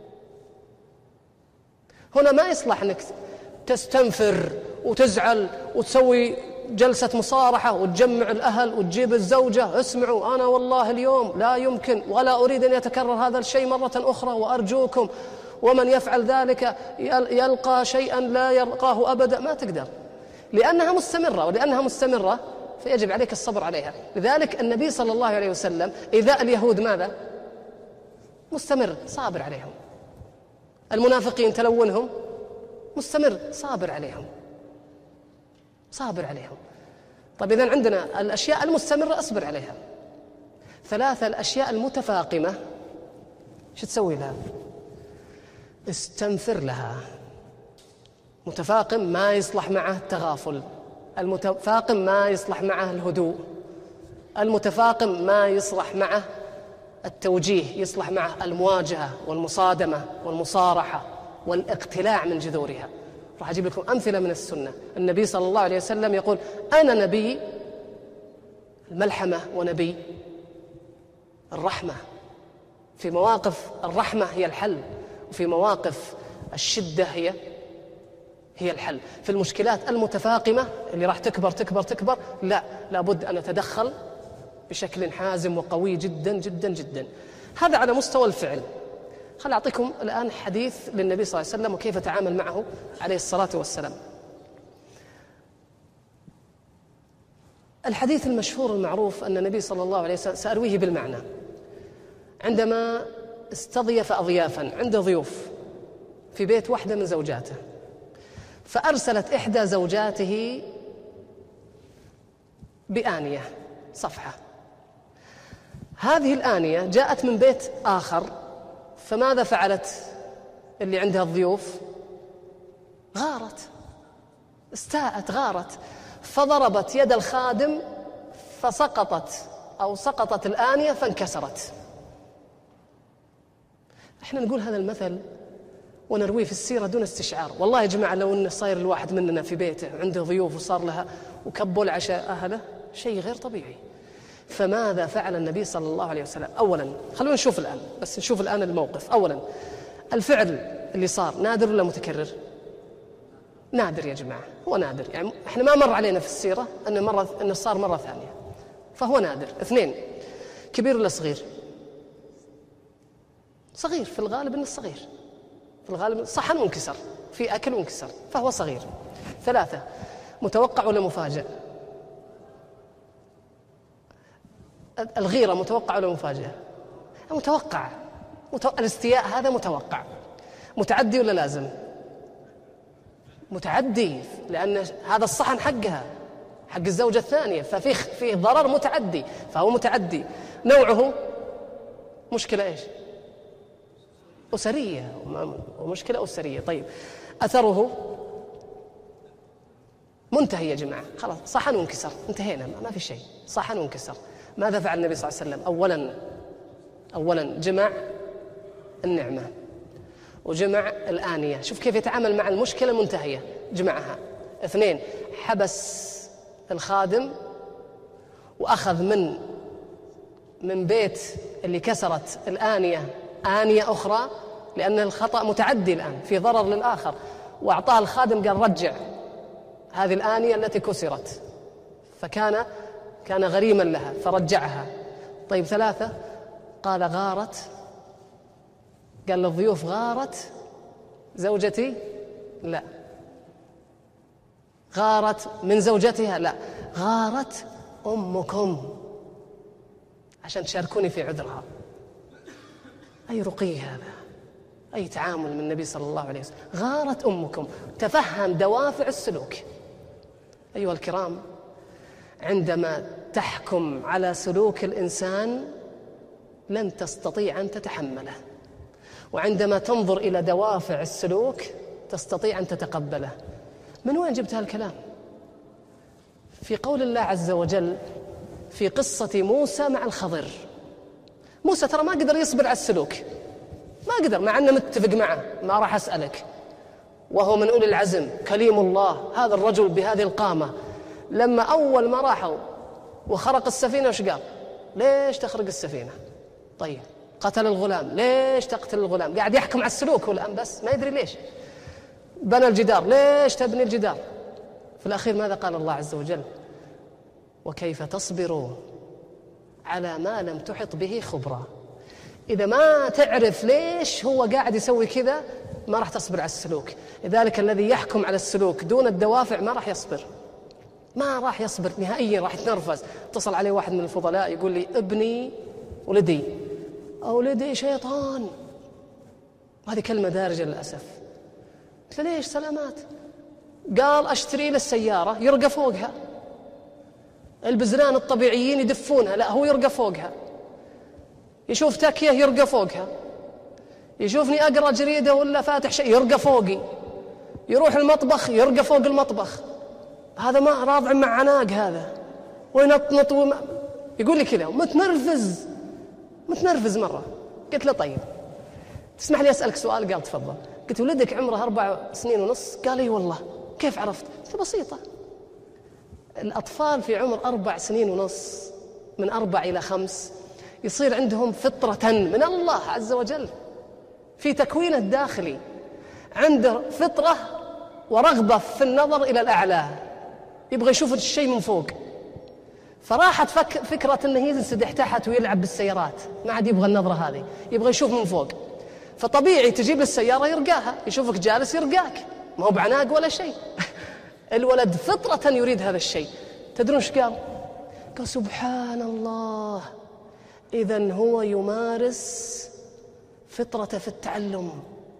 هنا ما يصلح أنك تستنفر وتزعل وتسوي جلسة مصارحة وتجمع الأهل وتجيب الزوجة: اسمعوا أنا والله اليوم لا يمكن ولا أريد أن يتكرر هذا الشيء مرة أخرى وأرجوكم، ومن يفعل ذلك يلقى شيئا لا يلقاه أبدا. ما تقدر، لأنها مستمرة، ولأنها مستمرة فيجب عليك الصبر عليها. لذلك النبي صلى الله عليه وسلم إذا اليهود ماذا؟ مستمر صابر عليهم. المنافقين تلونهم مستمر صابر عليهم صابر عليهم. طيب إذن عندنا الأشياء المستمرة أصبر عليها. ثلاثة: الأشياء المتفاقمة شو تسوي لها؟ استنفر لها. متفاقم ما يصلح معه التغافل، المتفاقم ما يصلح معه الهدوء، المتفاقم ما يصلح معه التوجيه، يصلح معه المواجهة والمصادمة والمصارحة والاقتلاع من جذورها. راح أجيب لكم أمثلة من السنة. النبي صلى الله عليه وسلم يقول: أنا نبي الملحمة ونبي الرحمة. في مواقف الرحمة هي الحل، وفي مواقف الشدة هي هي الحل. في المشكلات المتفاقمة اللي راح تكبر تكبر تكبر، لا لابد أن نتدخل بشكل حازم وقوي جدا جدا جدا. هذا على مستوى الفعل. خل أعطيكم الآن حديث للنبي صلى الله عليه وسلم وكيف تعامل معه عليه الصلاة والسلام. الحديث المشهور المعروف أن النبي صلى الله عليه وسلم، سأرويه بالمعنى، عندما استضيف أضيافا عند ضيوف في بيت واحدة من زوجاته، فأرسلت إحدى زوجاته بآنية صفحة. هذه الآنية جاءت من بيت آخر، فماذا فعلت اللي عندها الضيوف؟ غارت، استاءت، غارت، فضربت يد الخادم فسقطت أو سقطت الآنية فانكسرت. احنا نقول هذا المثل ونرويه في السيرة دون استشعار. والله يا جماعة لو أن صاير الواحد مننا في بيته عنده ضيوف وصار لها وكبوا العشاء أهله، شيء غير طبيعي. فماذا فعل النبي صلى الله عليه وسلم؟ أولا خلونا نشوف الآن، بس نشوف الآن الموقف. أولا الفعل اللي صار نادر ولا متكرر؟ نادر يا جماعة، هو نادر. يعني احنا ما مر علينا في السيرة أنه مرة أنه صار مرة ثانية، فهو نادر. اثنين: كبير ولا صغير؟ صغير، في الغالب أنه صغير، في الغالب صحن وانكسر، في أكل وانكسر، فهو صغير. ثلاثة: متوقع ولا مفاجئ؟ الغيرة متوقع ولا مفاجئة؟ متوقع. متو... الاستياء هذا متوقع. متعدي ولا لازم؟ متعدي، لأن هذا الصحن حقها، حق الزوجة الثانية، ففي في ضرر متعدي، فهو متعدي. نوعه مشكلة إيش؟ أسرية، ومشكلة أسرية. طيب أثره منتهي يا جماعة، خلاص صحن وانكسر، انتهينا، ما في شيء، صحن وانكسر. ماذا فعل النبي صلى الله عليه وسلم؟ أولا أولا جمع النعمة وجمع الآنية. شوف كيف يتعامل مع المشكلة المنتهية، جمعها. اثنين: حبس الخادم وأخذ من من بيت اللي كسرت الآنية آنية أخرى، لأن الخطأ متعدي الآن، في ضرر للآخر، وأعطاه الخادم قال رجع هذه الآنية التي كسرت، فكان كان غريما لها فرجعها. طيب ثلاثة: قال غارت، قال للضيوف غارت زوجتي؟ لا. غارت من زوجتها؟ لا. غارت أمكم عشان تشاركوني في عذرها. أي رقي هذا، أي تعامل من النبي صلى الله عليه وسلم. غارت أمكم، تفهم دوافع السلوك. أيها الكرام، عندما تحكم على سلوك الإنسان لن تستطيع أن تتحمله، وعندما تنظر إلى دوافع السلوك تستطيع أن تتقبله. من وين جبت هالكلام؟ في قول الله عز وجل في قصة موسى مع الخضر. موسى ترى ما قدر يصبر على السلوك، ما قدر، مع أنه متفق معه، ما راح أسألك، وهو من أولي العزم كليم الله. هذا الرجل بهذه القامة لما أول ما راحوا وخرق السفينة وش قال؟ ليش تخرق السفينة؟ طيب قتل الغلام، ليش تقتل الغلام؟ قاعد يحكم على السلوك هو الآن، بس ما يدري ليش. بنى الجدار، ليش تبني الجدار؟ في الأخير ماذا قال الله عز وجل؟ وكيف تصبروا على ما لم تحط به خبرا. إذا ما تعرف ليش هو قاعد يسوي كذا ما راح تصبر على السلوك. لذلك الذي يحكم على السلوك دون الدوافع ما راح يصبر، ما راح يصبر نهائيا، راح يتنرفز. اتصل عليه واحد من الفضلاء يقول لي ابني ولدي أولدي شيطان، وهذه كلمة دارجة للأسف. قلت له ليش؟ سلامات. قال أشتري له السيارة يرقى فوقها، البزران الطبيعيين يدفونها، لا هو يرقى فوقها. يشوف تكية يرقى فوقها، يشوفني أقرأ جريدة ولا فاتح شيء يرقى فوقي، يروح المطبخ يرقى فوق المطبخ. هذا ما راضع مع عناق هذا، وينطنط وما... يقول لي كذا، متنرفز متنرفز مرة. قلت له طيب تسمح لي أسألك سؤال؟ قال تفضل. قلت ولدك عمره أربع سنين ونص؟ قال اي والله. كيف عرفت؟ قلت بسيطة، الأطفال في عمر أربع سنين ونص من أربع إلى خمس يصير عندهم فطرة من الله عز وجل في تكوينه الداخلي، عنده فطرة ورغبة في النظر إلى الأعلى، يبغى يشوف الشيء من فوق. فراحت فك فكرة أنه ينسدح تحت ويلعب بالسيارات، ما عاد يبغى النظرة هذه، يبغى يشوف من فوق. فطبيعي تجيب له السيارة يرقاها، يشوفك جالس يرقاك، ما هو بعناق ولا شيء. الولد فطرة يريد هذا الشيء. تدرون ايش قال؟ قال سبحان الله، إذن هو يمارس فطرته في التعلم.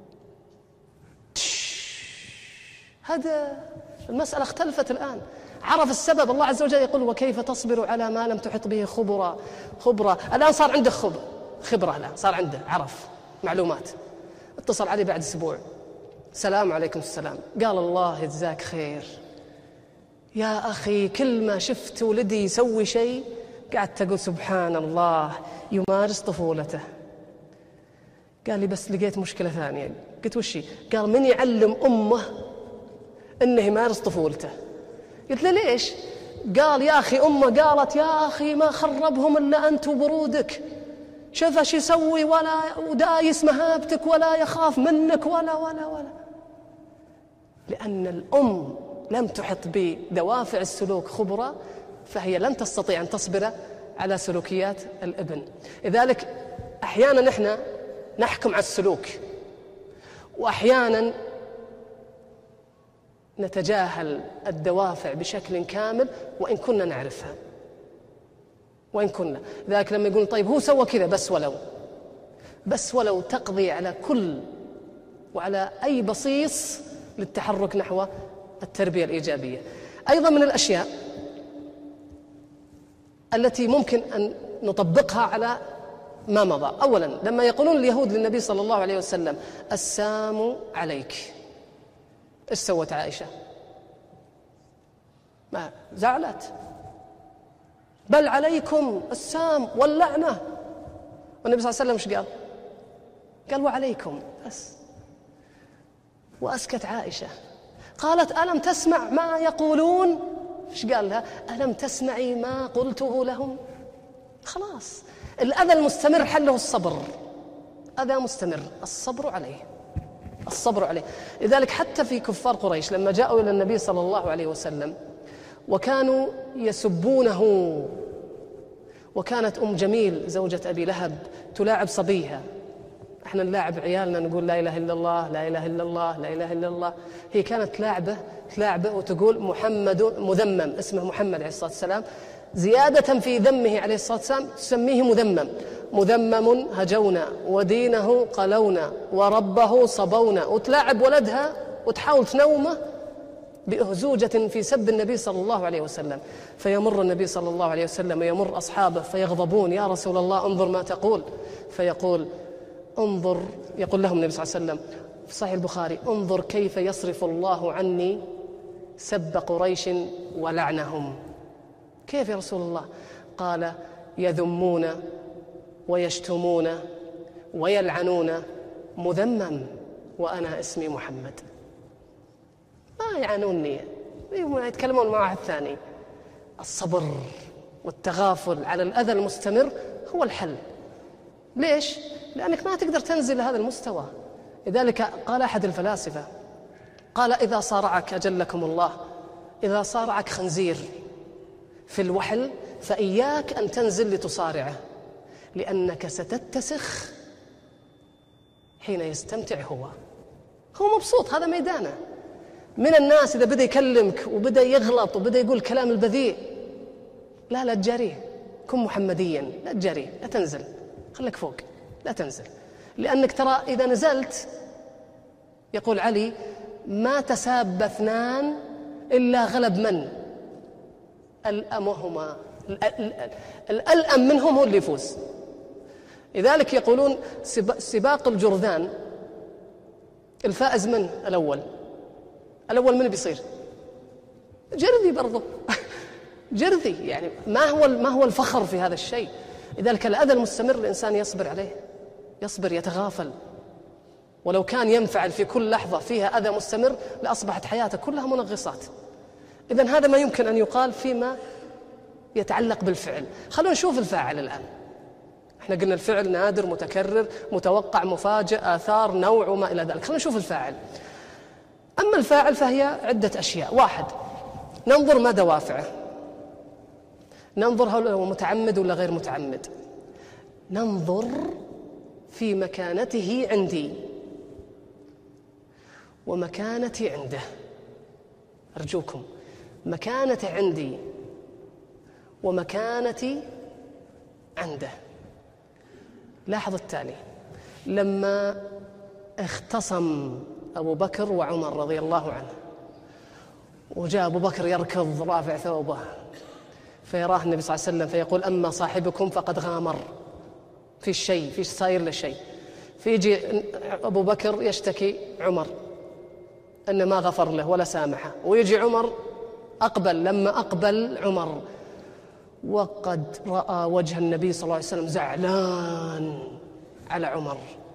هذا المسألة اختلفت الآن، عرف السبب. الله عز وجل يقول وكيف تصبر على ما لم تحط به خبرا. خبرا الآن صار عنده خبرة، خبرة الآن صار عنده، عرف معلومات. اتصل علي بعد أسبوع، السلام عليكم. السلام. قال الله يجزاك خير يا أخي، كل ما شفت ولدي يسوي شيء قعدت أقول سبحان الله يمارس طفولته. قال لي بس لقيت مشكلة ثانية. قلت وشي؟ قال من يعلم أمه أنه يمارس طفولته؟ قلت له ليش؟ قال يا أخي أمه قالت يا أخي ما خربهم إلا أنت وبرودك، شوف ايش يسوي ولا ودايس مهابتك ولا يخاف منك ولا ولا ولا. لأن الأم لم تحط بدوافع السلوك خبرة، فهي لن تستطيع أن تصبر على سلوكيات الابن. لذلك أحيانا نحن نحكم على السلوك، وأحيانا نتجاهل الدوافع بشكل كامل وإن كنا نعرفها، وإن كنا. ذلك لما يقول طيب هو سوى كذا بس ولو بس ولو تقضي على كل وعلى أي بصيص للتحرك نحو التربية الإيجابية. أيضا من الأشياء التي ممكن أن نطبقها على ما مضى، أولا لما يقولون اليهود للنبي صلى الله عليه وسلم السام عليك، إيش سوت عائشة؟ ما زعلت، بل عليكم السام واللعنة. والنبي صلى الله عليه وسلم ايش قال؟ قال وعليكم بس. وأسكت عائشة. قالت ألم تسمع ما يقولون؟ ايش قال لها؟ ألم تسمعي ما قلته لهم؟ خلاص، الأذى المستمر حله الصبر، أذى مستمر الصبر عليه، الصبر عليه. لذلك حتى في كفار قريش لما جاءوا إلى النبي صلى الله عليه وسلم وكانوا يسبونه، وكانت أم جميل زوجة أبي لهب تلاعب صبيها. احنا نلاعب عيالنا نقول لا إله إلا الله لا إله إلا الله لا إله إلا الله، هي كانت تلاعبه تلاعبه وتقول محمد مذمم، اسمه محمد عليه الصلاة والسلام، زيادة في ذمه عليه الصلاة والسلام تسميه مذمم. مذمم هجونا ودينه قلونا وربه صبونا، وتلاعب ولدها وتحاول تنومه بأهزوجة في سب النبي صلى الله عليه وسلم. فيمر النبي صلى الله عليه وسلم ويمر أصحابه فيغضبون: يا رسول الله انظر ما تقول. فيقول: انظر، يقول لهم النبي صلى الله عليه وسلم في صحيح البخاري: انظر كيف يصرف الله عني سب قريش ولعنهم. كيف يا رسول الله؟ قال: يذمون ويشتمون ويلعنون مذمم وأنا اسمي محمد. ما يعانوني، يتكلمون مع واحد ثاني. الصبر والتغافل على الأذى المستمر هو الحل. ليش؟ لأنك ما تقدر تنزل لهذا المستوى. لذلك قال أحد الفلاسفة، قال: إذا صارعك أجلكم الله، إذا صارعك خنزير في الوحل فإياك أن تنزل لتصارعه، لأنك ستتسخ حين يستمتع هو. هو مبسوط، هذا ميدانه. من الناس إذا بدأ يكلمك وبدأ يغلط وبدأ يقول كلام البذيء، لا لا تجاريه، كن محمديا، لا تجاريه، لا تنزل، خليك فوق، لا تنزل. لأنك ترى إذا نزلت، يقول علي: ما تساب اثنان إلا غلب من؟ الأمهما، الألأم منهم هو اللي يفوز. لذلك يقولون سباق الجرذان الفائز من الأول؟ الأول من بيصير؟ جرذي برضو جرذي. يعني ما هو ما هو الفخر في هذا الشيء؟ لذلك الأذى المستمر الإنسان يصبر عليه، يصبر، يتغافل. ولو كان ينفعل في كل لحظة فيها أذى مستمر لأصبحت حياته كلها منغصات. إذن هذا ما يمكن أن يقال فيما يتعلق بالفعل. خلونا نشوف الفاعل الآن. احنا قلنا الفعل نادر، متكرر، متوقع، مفاجئ، آثار، نوع وما إلى ذلك. خلونا نشوف الفاعل. أما الفاعل فهي عدة أشياء. واحد، ننظر ما دوافعه، ننظر هل هو متعمد ولا غير متعمد، ننظر في مكانته عندي ومكانتي عنده. أرجوكم، مكانته عندي ومكانتي عنده. لاحظ التالي: لما اختصم أبو بكر وعمر رضي الله عنه، وجاء أبو بكر يركض رافع ثوبه، فيراه النبي صلى الله عليه وسلم فيقول: أما صاحبكم فقد غامر في الشيء، في صاير للشيء. فيجي أبو بكر يشتكي عمر أن ما غفر له ولا سامحه، ويجي عمر أقبل. لما أقبل عمر وقد رأى وجه النبي صلى الله عليه وسلم زعلان على عمر،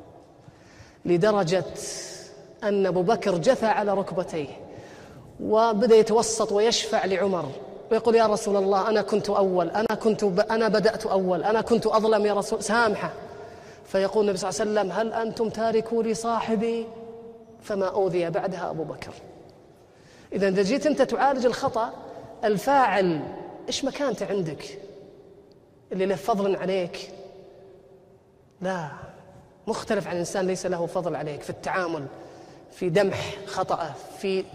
لدرجة أن أبو بكر جثى على ركبتيه وبدأ يتوسط ويشفع لعمر ويقول: يا رسول الله، أنا كنت أول، أنا كنت ب... أنا بدأت أول، أنا كنت أظلم يا رسول، سامحه. فيقول النبي صلى الله عليه وسلم: هل أنتم تاركوا لي صاحبي؟ فما أوذي بعدها أبو بكر. إذا إذا جيت أنت تعالج الخطأ، الفاعل إيش مكانته عندك؟ اللي له فضل عليك؟ لا، مختلف عن إنسان ليس له فضل عليك في التعامل، في دمح خطأه، في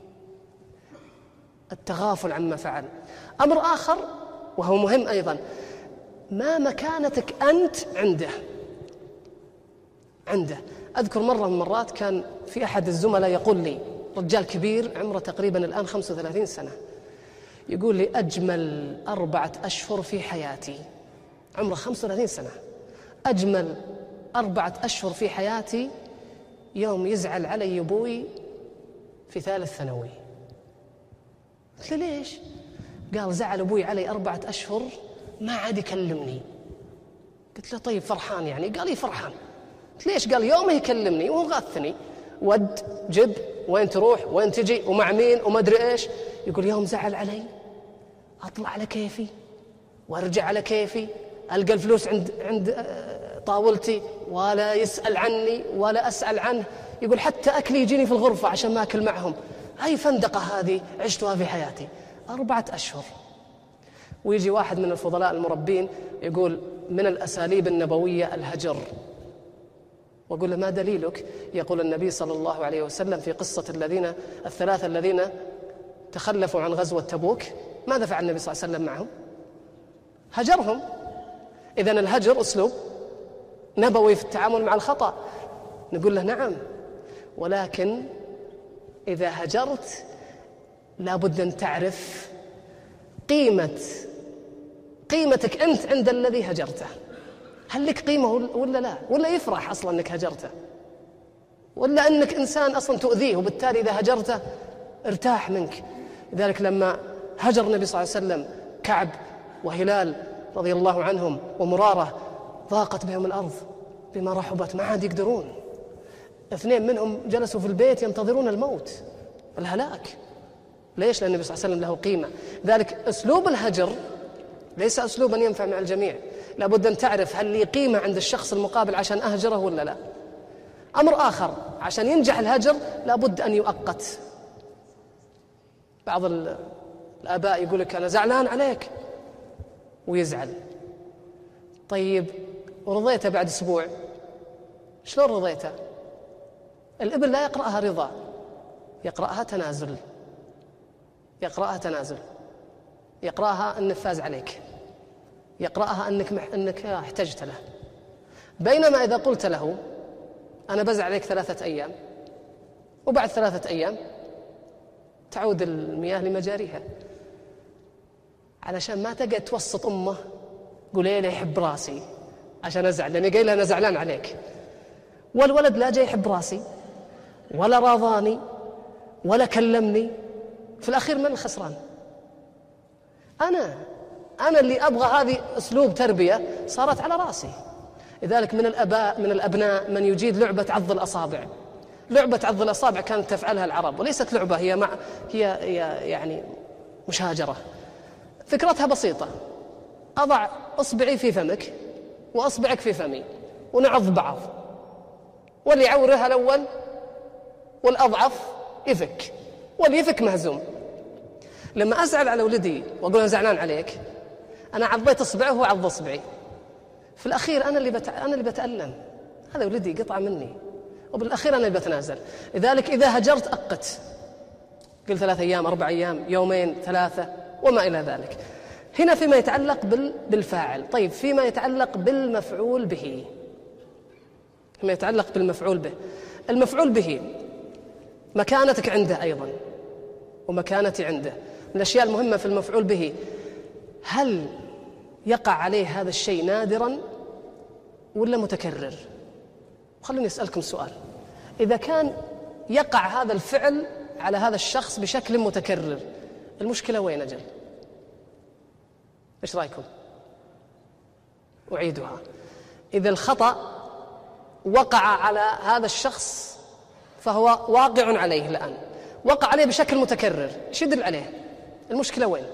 التغافل عما فعل. أمر آخر وهو مهم أيضا: ما مكانتك أنت عنده عنده أذكر مرة من المرات كان في أحد الزملاء يقول لي، رجال كبير عمره تقريبا الآن خمسة وثلاثين سنة، يقول لي: أجمل أربعة أشهر في حياتي، عمره خمسة وثلاثين سنة، أجمل أربعة أشهر في حياتي يوم يزعل علي أبوي في ثالث ثانوي. قلت له: ليش؟ قال: زعل أبوي علي أربعة أشهر ما عاد يكلمني. قلت له: طيب فرحان يعني؟ قال لي: فرحان. قلت: ليش؟ قال: يومه يكلمني وهو غاثني، ود جب، وين تروح، وين تجي، ومع مين، وما أدري إيش. يقول: يوم زعل علي أطلع على كيفي وأرجع على كيفي، ألقى الفلوس عند عند طاولتي، ولا يسأل عني ولا أسأل عنه. يقول: حتى أكلي يجيني في الغرفة عشان ما أكل معهم. أي فندقة هذه عشتها في حياتي، أربعة أشهر. ويجي واحد من الفضلاء المربين يقول: من الأساليب النبوية الهجر. وأقول له: ما دليلك؟ يقول النبي صلى الله عليه وسلم في قصة الذين الثلاثة الذين تخلفوا عن غزوة تبوك، ماذا فعل النبي صلى الله عليه وسلم معهم؟ هجرهم. إذن الهجر أسلوب نبوي في التعامل مع الخطأ. نقول له نعم، ولكن إذا هجرت لابد أن تعرف قيمة قيمتك أنت عند الذي هجرته. هل لك قيمة ولا لا؟ ولا يفرح أصلا أنك هجرته؟ ولا أنك إنسان أصلا تؤذيه وبالتالي إذا هجرته ارتاح منك؟ لذلك لما هجر النبي صلى الله عليه وسلم كعب وهلال رضي الله عنهم ومرارة ضاقت بهم الأرض بما رحبت، ما عاد يقدرون. اثنين منهم جلسوا في البيت ينتظرون الموت، الهلاك. ليش؟ لأن النبي صلى الله عليه وسلم له قيمة. ذلك أسلوب الهجر ليس أسلوبا ينفع مع الجميع، لابد أن تعرف هل لي قيمة عند الشخص المقابل عشان أهجره ولا لا. أمر آخر، عشان ينجح الهجر لابد أن يؤقت. بعض الآباء يقول لك أنا زعلان عليك ويزعل. طيب ورضيته بعد أسبوع، شلون رضيته؟ الابن لا يقرأها رضا، يقرأها تنازل، يقرأها تنازل، يقرأها أنك فاز عليك، يقرأها أنك مح... أنك احتجت له. بينما إذا قلت له أنا بزعل عليك ثلاثة أيام، وبعد ثلاثة أيام تعود المياه لمجاريها، علشان ما تقعد توسط أمه قولي لي يحب راسي عشان أزعل، لأني قايل أنا زعلان عليك. والولد لا جاي يحب راسي ولا راضاني ولا كلمني، في الأخير من الخسران؟ أنا أنا اللي أبغى. هذه أسلوب تربية صارت على راسي. لذلك من الأباء من الأبناء من يجيد لعبة عض الأصابع. لعبة عض الأصابع كانت تفعلها العرب، وليست لعبة، هي مع هي, هي يعني مشاجرة. فكرتها بسيطة، أضع أصبعي في فمك وأصبعك في فمي ونعض بعض، واللي يعورها الأول والأضعف يفك، واللي يفك مهزوم. لما أزعل على ولدي وأقول أنا زعلان عليك، أنا عضيت إصبعه وهو عض إصبعي، في الأخير أنا اللي بت... أنا اللي بتألم. هذا ولدي قطعة مني، وبالأخير أنا اللي بتنازل. لذلك إذا هجرت أقت، قل ثلاثة أيام، أربع أيام، يومين، ثلاثة، وما إلى ذلك. هنا فيما يتعلق بال... بالفاعل. طيب فيما يتعلق بالمفعول به، فيما يتعلق بالمفعول به، المفعول به مكانتك عنده أيضا ومكانتي عنده. من الأشياء المهمة في المفعول به، هل يقع عليه هذا الشيء نادرا ولا متكرر؟ خلوني أسألكم سؤال، إذا كان يقع هذا الفعل على هذا الشخص بشكل متكرر، المشكلة وين أجل؟ إيش رأيكم؟ أعيدها. إذا الخطأ وقع على هذا الشخص فهو واقع عليه الآن، وقع عليه بشكل متكرر، إيش يدل عليه؟ المشكلة وين؟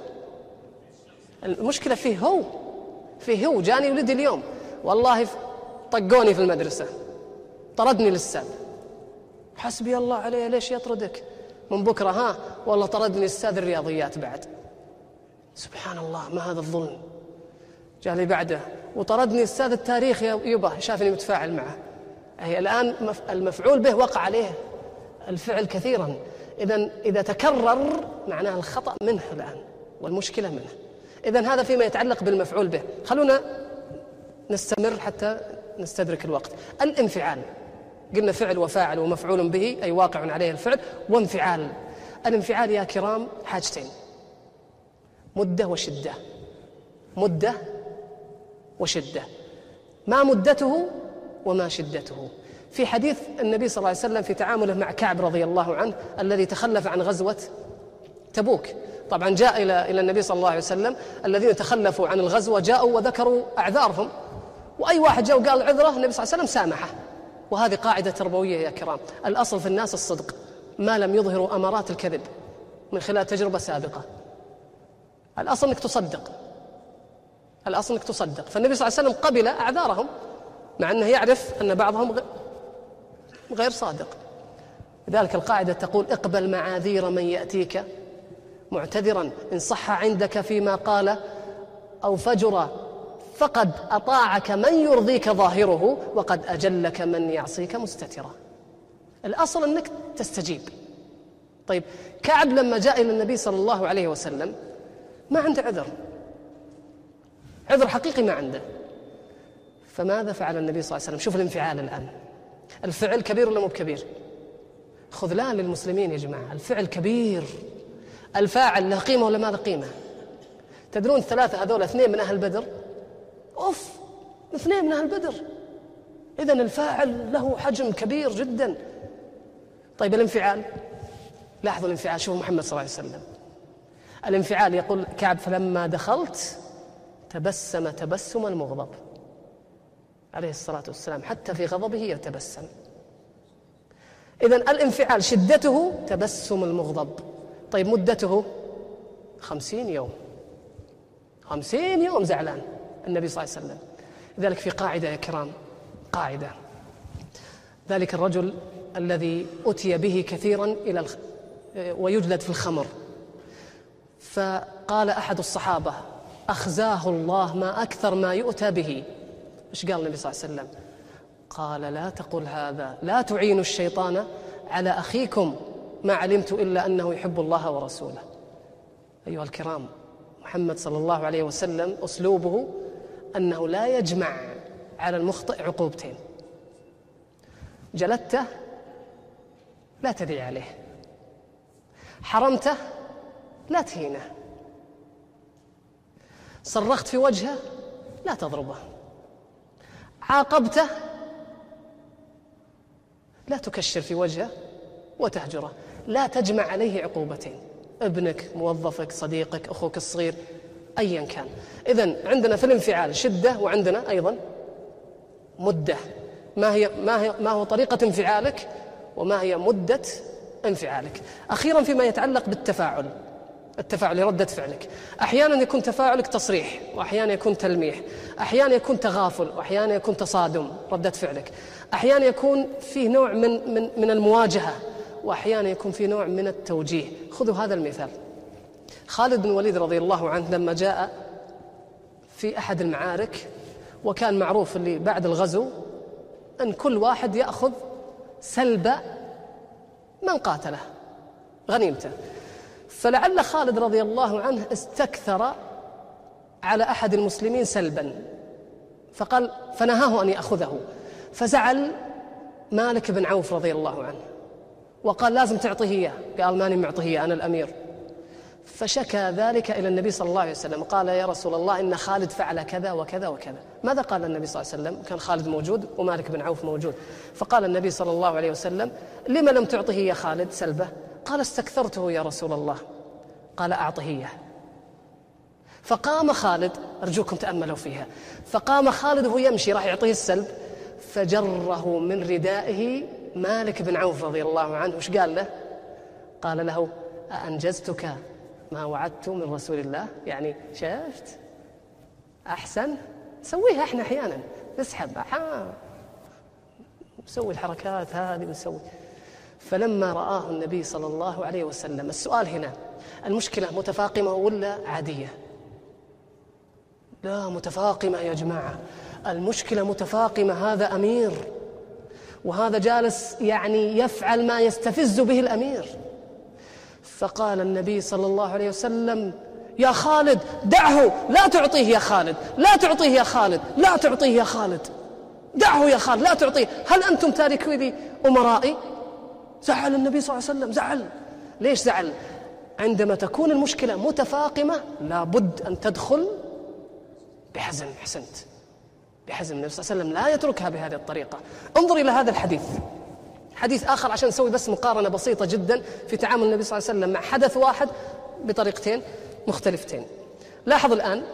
المشكلة فيه هو فيه هو جاني ولدي اليوم والله طقوني في المدرسة، طردني للساب، حسبي الله عليه، ليش يطردك؟ من بكرة ها والله طردني أستاذ الرياضيات بعد، سبحان الله ما هذا الظلم. جاء لي بعده وطردني أستاذ التاريخ يبا، شافني متفاعل معه. أي الآن المفعول به وقع عليه الفعل كثيرا. إذن إذا تكرر معناه الخطأ منه الآن والمشكلة منه. إذن هذا فيما يتعلق بالمفعول به. خلونا نستمر حتى نستدرك الوقت. الانفعال، قلنا فعل وفاعل ومفعول به أي واقع عليه الفعل، وانفعال. الانفعال يا كرام حاجتين، مدة وشدة. مدة وشدة، ما مدته وما شدته. في حديث النبي صلى الله عليه وسلم في تعامله مع كعب رضي الله عنه الذي تخلف عن غزوة تبوك، طبعا جاء إلى إلى النبي صلى الله عليه وسلم الذين تخلفوا عن الغزوة جاءوا وذكروا أعذارهم، وأي واحد جاء وقال عذره النبي صلى الله عليه وسلم سامحه. وهذه قاعدة تربوية يا كرام، الأصل في الناس الصدق ما لم يظهروا أمارات الكذب من خلال تجربة سابقة. الأصل أنك تصدق، الأصل أنك تصدق. فالنبي صلى الله عليه وسلم قبل أعذارهم مع أنه يعرف أن بعضهم غير صادق. لذلك القاعدة تقول اقبل معاذير من يأتيك معتذرا إن صح عندك فيما قال أو فجر، فقد أطاعك من يرضيك ظاهره وقد أجلك من يعصيك مستترا. الأصل أنك تستجيب. طيب كعب لما جاء إلى النبي صلى الله عليه وسلم ما عنده عذر، عذر حقيقي ما عنده، فماذا فعل النبي صلى الله عليه وسلم؟ شوف الانفعال الآن. الفعل كبير ولا مو بكبير؟ خذلان للمسلمين يا جماعة. الفعل كبير، الفاعل له قيمة ولا ما له قيمة؟ تدرون الثلاثة هذول اثنين من أهل بدر، أوف اثنين من أهل بدر، إذن الفاعل له حجم كبير جدا. طيب الانفعال، لاحظوا الانفعال، شوفوا محمد صلى الله عليه وسلم الانفعال. يقول كعب: فلما دخلت تبسم تبسم المغضب، عليه الصلاة والسلام حتى في غضبه يتبسم. إذن الانفعال شدته تبسم المغضب. طيب مدته خمسين يوم، خمسين يوم زعلان النبي صلى الله عليه وسلم. لذلك في قاعدة يا كرام، قاعدة: ذلك الرجل الذي أتي به كثيرا إلى الخ... ويجلد في الخمر، فقال أحد الصحابة: أخزاه الله ما أكثر ما يؤتى به. إيش قال النبي صلى الله عليه وسلم؟ قال: لا تقل هذا، لا تعينوا الشيطان على أخيكم، ما علمت إلا أنه يحب الله ورسوله. أيها الكرام، محمد صلى الله عليه وسلم أسلوبه أنه لا يجمع على المخطئ عقوبتين: جلدته لا تدعي عليه، حرمته لا تهينه، صرخت في وجهه لا تضربه، عاقبته لا تكشر في وجهه وتهجره. لا تجمع عليه عقوبتين: ابنك، موظفك، صديقك، أخوك الصغير، أيا كان. إذن عندنا في الانفعال شدة، وعندنا أيضا مدة. ما هي ما هي ما هو طريقة انفعالك، وما هي مدة انفعالك. أخيرا فيما يتعلق بالتفاعل، التفاعل ردة فعلك، أحيانا يكون تفاعلك تصريح، وأحيانا يكون تلميح، أحيانا يكون تغافل، وأحيانا يكون تصادم ردة فعلك، أحيانا يكون فيه نوع من من من المواجهة، وأحيانا يكون فيه نوع من التوجيه. خذوا هذا المثال: خالد بن الوليد رضي الله عنه لما جاء في أحد المعارك، وكان معروف اللي بعد الغزو أن كل واحد يأخذ سلب من قاتله، غنيمته. فلعل خالد رضي الله عنه استكثر على أحد المسلمين سلبا، فقال فنهاه أن يأخذه، فزعل مالك بن عوف رضي الله عنه وقال لازم تعطيه إياه، قال ماني معطيه، أنا الأمير. فشكى ذلك إلى النبي صلى الله عليه وسلم، قال يا رسول الله إن خالد فعل كذا وكذا وكذا. ماذا قال النبي صلى الله عليه وسلم؟ كان خالد موجود ومالك بن عوف موجود. فقال النبي صلى الله عليه وسلم: لما لم تعطه يا خالد سلبه؟ قال استكثرته يا رسول الله. قال أعطه إياه. فقام خالد، أرجوكم تأملوا فيها، فقام خالد وهو يمشي راح يعطيه السلب، فجره من ردائه مالك بن عوف رضي الله عنه. وش قال له؟ قال له: أأنجزتك ما وعدت من رسول الله؟ يعني شفت أحسن، سويها إحنا أحيانا، نسحب أحا نسوي الحركات هذه ونسوي. فلما رآه النبي صلى الله عليه وسلم، السؤال هنا: المشكلة متفاقمة ولا عادية؟ لا، متفاقمة يا جماعة، المشكلة متفاقمة. هذا أمير، وهذا جالس يعني يفعل ما يستفز به الأمير. فقال النبي صلى الله عليه وسلم: يا خالد دعه، لا تعطيه يا خالد، لا تعطيه يا خالد، لا تعطيه يا خالد، دعه يا خالد، لا تعطيه، هل أنتم تاركوا لي أمرائي؟ زعل النبي صلى الله عليه وسلم، زعل. ليش زعل؟ عندما تكون المشكلة متفاقمة لابد أن تدخل بحزم. حسنت، بحزم. النبي صلى الله عليه وسلم لا يتركها بهذه الطريقة. انظر إلى هذا الحديث، حديث آخر عشان نسوي بس مقارنة بسيطة جدا في تعامل النبي صلى الله عليه وسلم مع حدث واحد بطريقتين مختلفتين. لاحظ الآن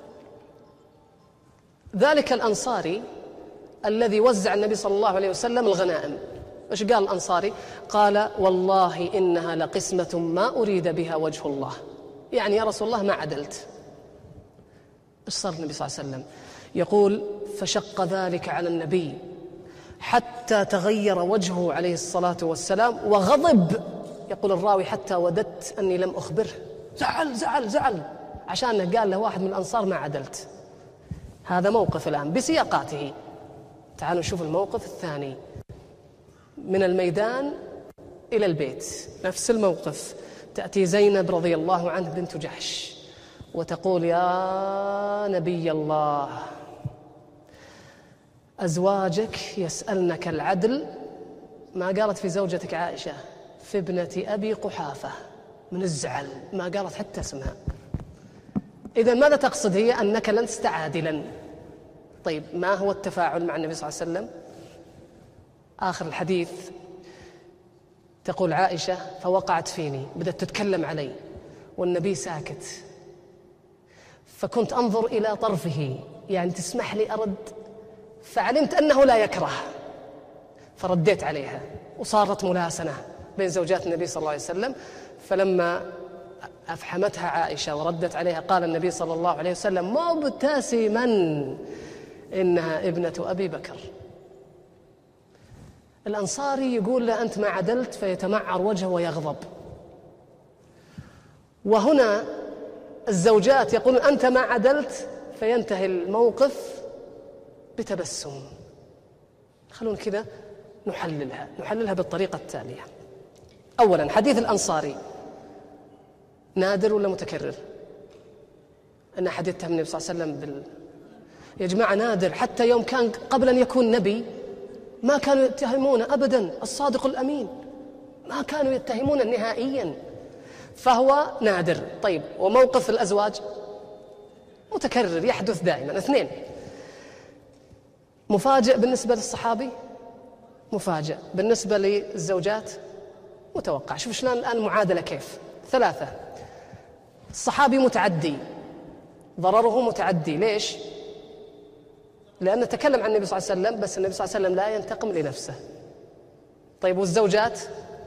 ذلك الأنصاري الذي وزع النبي صلى الله عليه وسلم الغنائم. إيش قال الأنصاري؟ قال: والله إنها لقسمة ما أريد بها وجه الله، يعني يا رسول الله ما عدلت. إيش صار النبي صلى الله عليه وسلم؟ يقول: فشق ذلك على النبي حتى تغير وجهه عليه الصلاة والسلام وغضب. يقول الراوي: حتى وددت أني لم أخبره. زعل زعل زعل عشانه قال له واحد من الأنصار ما عدلت. هذا موقف الآن بسياقاته. تعالوا نشوف الموقف الثاني، من الميدان إلى البيت، نفس الموقف. تأتي زينب رضي الله عنه بنت جحش وتقول: يا نبي الله، أزواجك يسألنك العدل، ما قالت في زوجتك عائشة، في ابنة أبي قحافة، من الزعل ما قالت حتى اسمها. إذن ماذا تقصد هي؟ أنك لست عادلا. طيب ما هو التفاعل مع النبي صلى الله عليه وسلم؟ آخر الحديث تقول عائشة: فوقعت فيني، بدأت تتكلم علي والنبي ساكت، فكنت أنظر إلى طرفه، يعني تسمح لي أرد، فعلمت أنه لا يكره فرديت عليها، وصارت ملاسنة بين زوجات النبي صلى الله عليه وسلم. فلما أفحمتها عائشة وردت عليها قال النبي صلى الله عليه وسلم مبتسما: إنها ابنة أبي بكر. الأنصاري يقول له: أنت ما عدلت، فيتمعر وجهه ويغضب. وهنا الزوجات يقولون: أنت ما عدلت، فينتهي الموقف بتبسم. خلونا كذا نحللها نحللها بالطريقة التالية. أولا، حديث الأنصاري نادر ولا متكرر؟ أن أحد يتهم النبي صلى الله عليه وسلم بال... يا جماعة نادر، حتى يوم كان قبل أن يكون نبي ما كانوا يتهمونه أبدا، الصادق الأمين ما كانوا يتهمونه نهائيا، فهو نادر. طيب، وموقف الأزواج متكرر يحدث دائما. اثنين، مفاجئ بالنسبة للصحابي، مفاجئ بالنسبة للزوجات، متوقع. شوف شلون الآن المعادلة كيف. ثلاثة، الصحابي متعدي، ضرره متعدي. ليش؟ لأنه تكلم عن النبي صلى الله عليه وسلم، بس النبي صلى الله عليه وسلم لا ينتقم لنفسه. طيب، والزوجات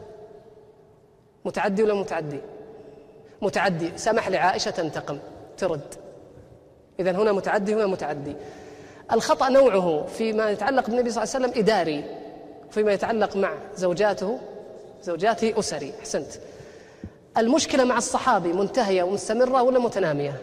متعدي ولا متعدي؟ متعدي، سمح لعائشة تنتقم ترد. إذن هنا متعدي هنا متعدي. الخطأ نوعه فيما يتعلق بالنبي صلى الله عليه وسلم إداري، فيما يتعلق مع زوجاته زوجاته أسري. أحسنت. المشكلة مع الصحابي منتهية ومستمرة ولا متنامية؟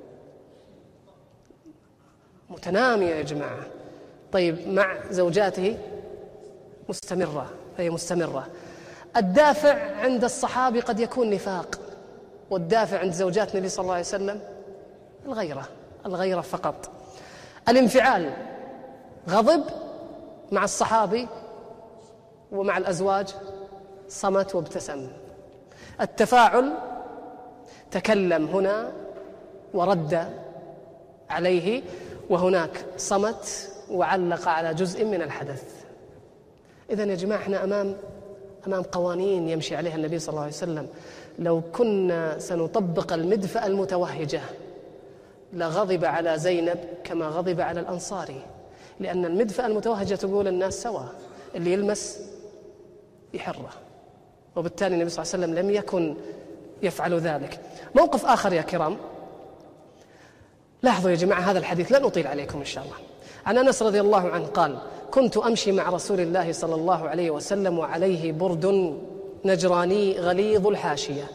متنامية يا جماعة. طيب، مع زوجاته مستمرة، هي مستمرة. الدافع عند الصحابي قد يكون نفاق، والدافع عند زوجات النبي صلى الله عليه وسلم الغيرة الغيرة فقط. الانفعال غضب مع الصحابي، ومع الأزواج صمت وابتسم. التفاعل تكلم هنا ورد عليه، وهناك صمت وعلق على جزء من الحدث. إذن يا جماعة احنا أمام أمام قوانين يمشي عليها النبي صلى الله عليه وسلم. لو كنا سنطبق المدفأة المتوهجة لغضب على زينب كما غضب على الأنصاري، لأن المدفأة المتوهجة تقول الناس سوا، اللي يلمس يحره، وبالتالي النبي صلى الله عليه وسلم لم يكن يفعل ذلك. موقف آخر يا كرام، لاحظوا يا جماعة هذا الحديث، لا نطيل عليكم إن شاء الله. عن أنس رضي الله عنه قال: كنت أمشي مع رسول الله صلى الله عليه وسلم وعليه برد نجراني غليظ الحاشية،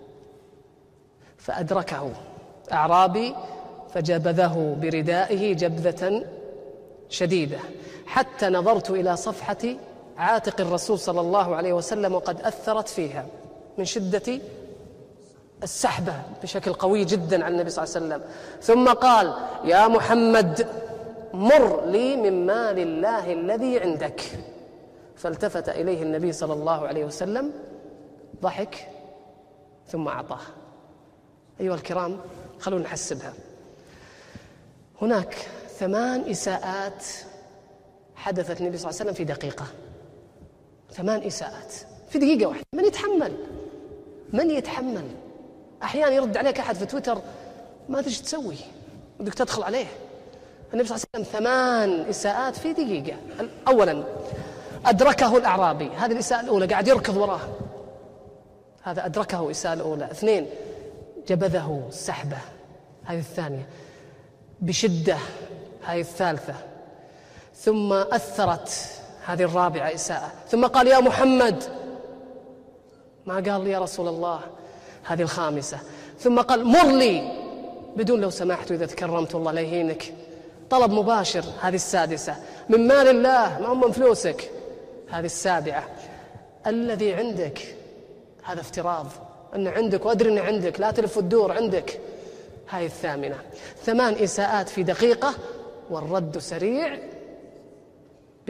فأدركه أعرابي فجبذه بردائه جبذة شديدة، حتى نظرت إلى صفحة عاتق الرسول صلى الله عليه وسلم وقد أثرت فيها من شدة السحبة بشكل قوي جدا على النبي صلى الله عليه وسلم. ثم قال: يا محمد، مر لي من مال الله الذي عندك. فالتفت إليه النبي صلى الله عليه وسلم، ضحك ثم أعطاه. أيها الكرام، خلونا نحسبها. هناك ثمان إساءات حدثت النبي صلى الله عليه وسلم في دقيقة. ثمان إساءات في دقيقة واحدة. من يتحمل؟ من يتحمل؟ أحيانا يرد عليك أحد في تويتر ما أدري ايش تسوي، بدك تدخل عليه. النبي صلى الله عليه وسلم ثمان إساءات في دقيقة. أولا، أدركه الأعرابي، هذه الإساءة الأولى، قاعد يركض وراه، هذا أدركه إساءة الأولى. اثنين، جبذه السحبة، هذه الثانية، بشدة، هذه الثالثة. ثم أثرت، هذه الرابعة إساءة. ثم قال: يا محمد، ما قال لي يا رسول الله، هذه الخامسة. ثم قال: مر لي، بدون لو سمحت وإذا تكرمت والله لا يهينك، طلب مباشر، هذه السادسة. من مال الله، ما هم من فلوسك، هذه السابعة. الذي عندك، هذا افتراض أنه عندك، وأدري أنه عندك، لا تلف الدور، عندك، هذه الثامنة. ثمان إساءات في دقيقة، والرد سريع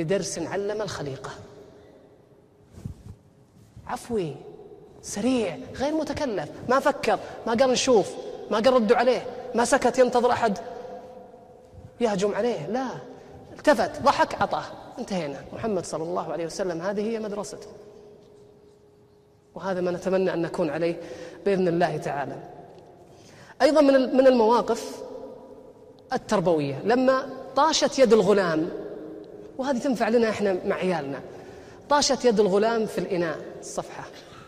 بدرس علم الخليقة. عفوي، سريع، غير متكلف، ما فكر، ما قال نشوف، ما قال ردوا عليه، ما سكت ينتظر أحد يهجم عليه، لا، التفت، ضحك، عطاه، انتهينا. محمد صلى الله عليه وسلم هذه هي مدرسته، وهذا ما نتمنى أن نكون عليه بإذن الله تعالى. أيضا من من المواقف التربوية لما طاشت يد الغلام، وهذه تنفع لنا إحنا مع عيالنا، طاشت يد الغلام في الإناء الصفحة،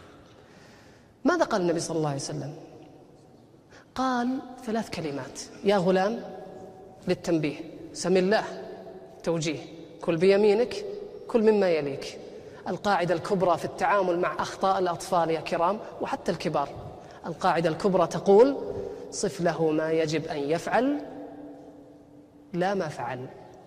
ماذا قال النبي صلى الله عليه وسلم؟ قال ثلاث كلمات: يا غلام، للتنبيه، سم الله، توجيه، كل بيمينك، كل مما يليك. القاعدة الكبرى في التعامل مع أخطاء الأطفال يا كرام وحتى الكبار، القاعدة الكبرى تقول: صف له ما يجب أن يفعل لا ما فعل.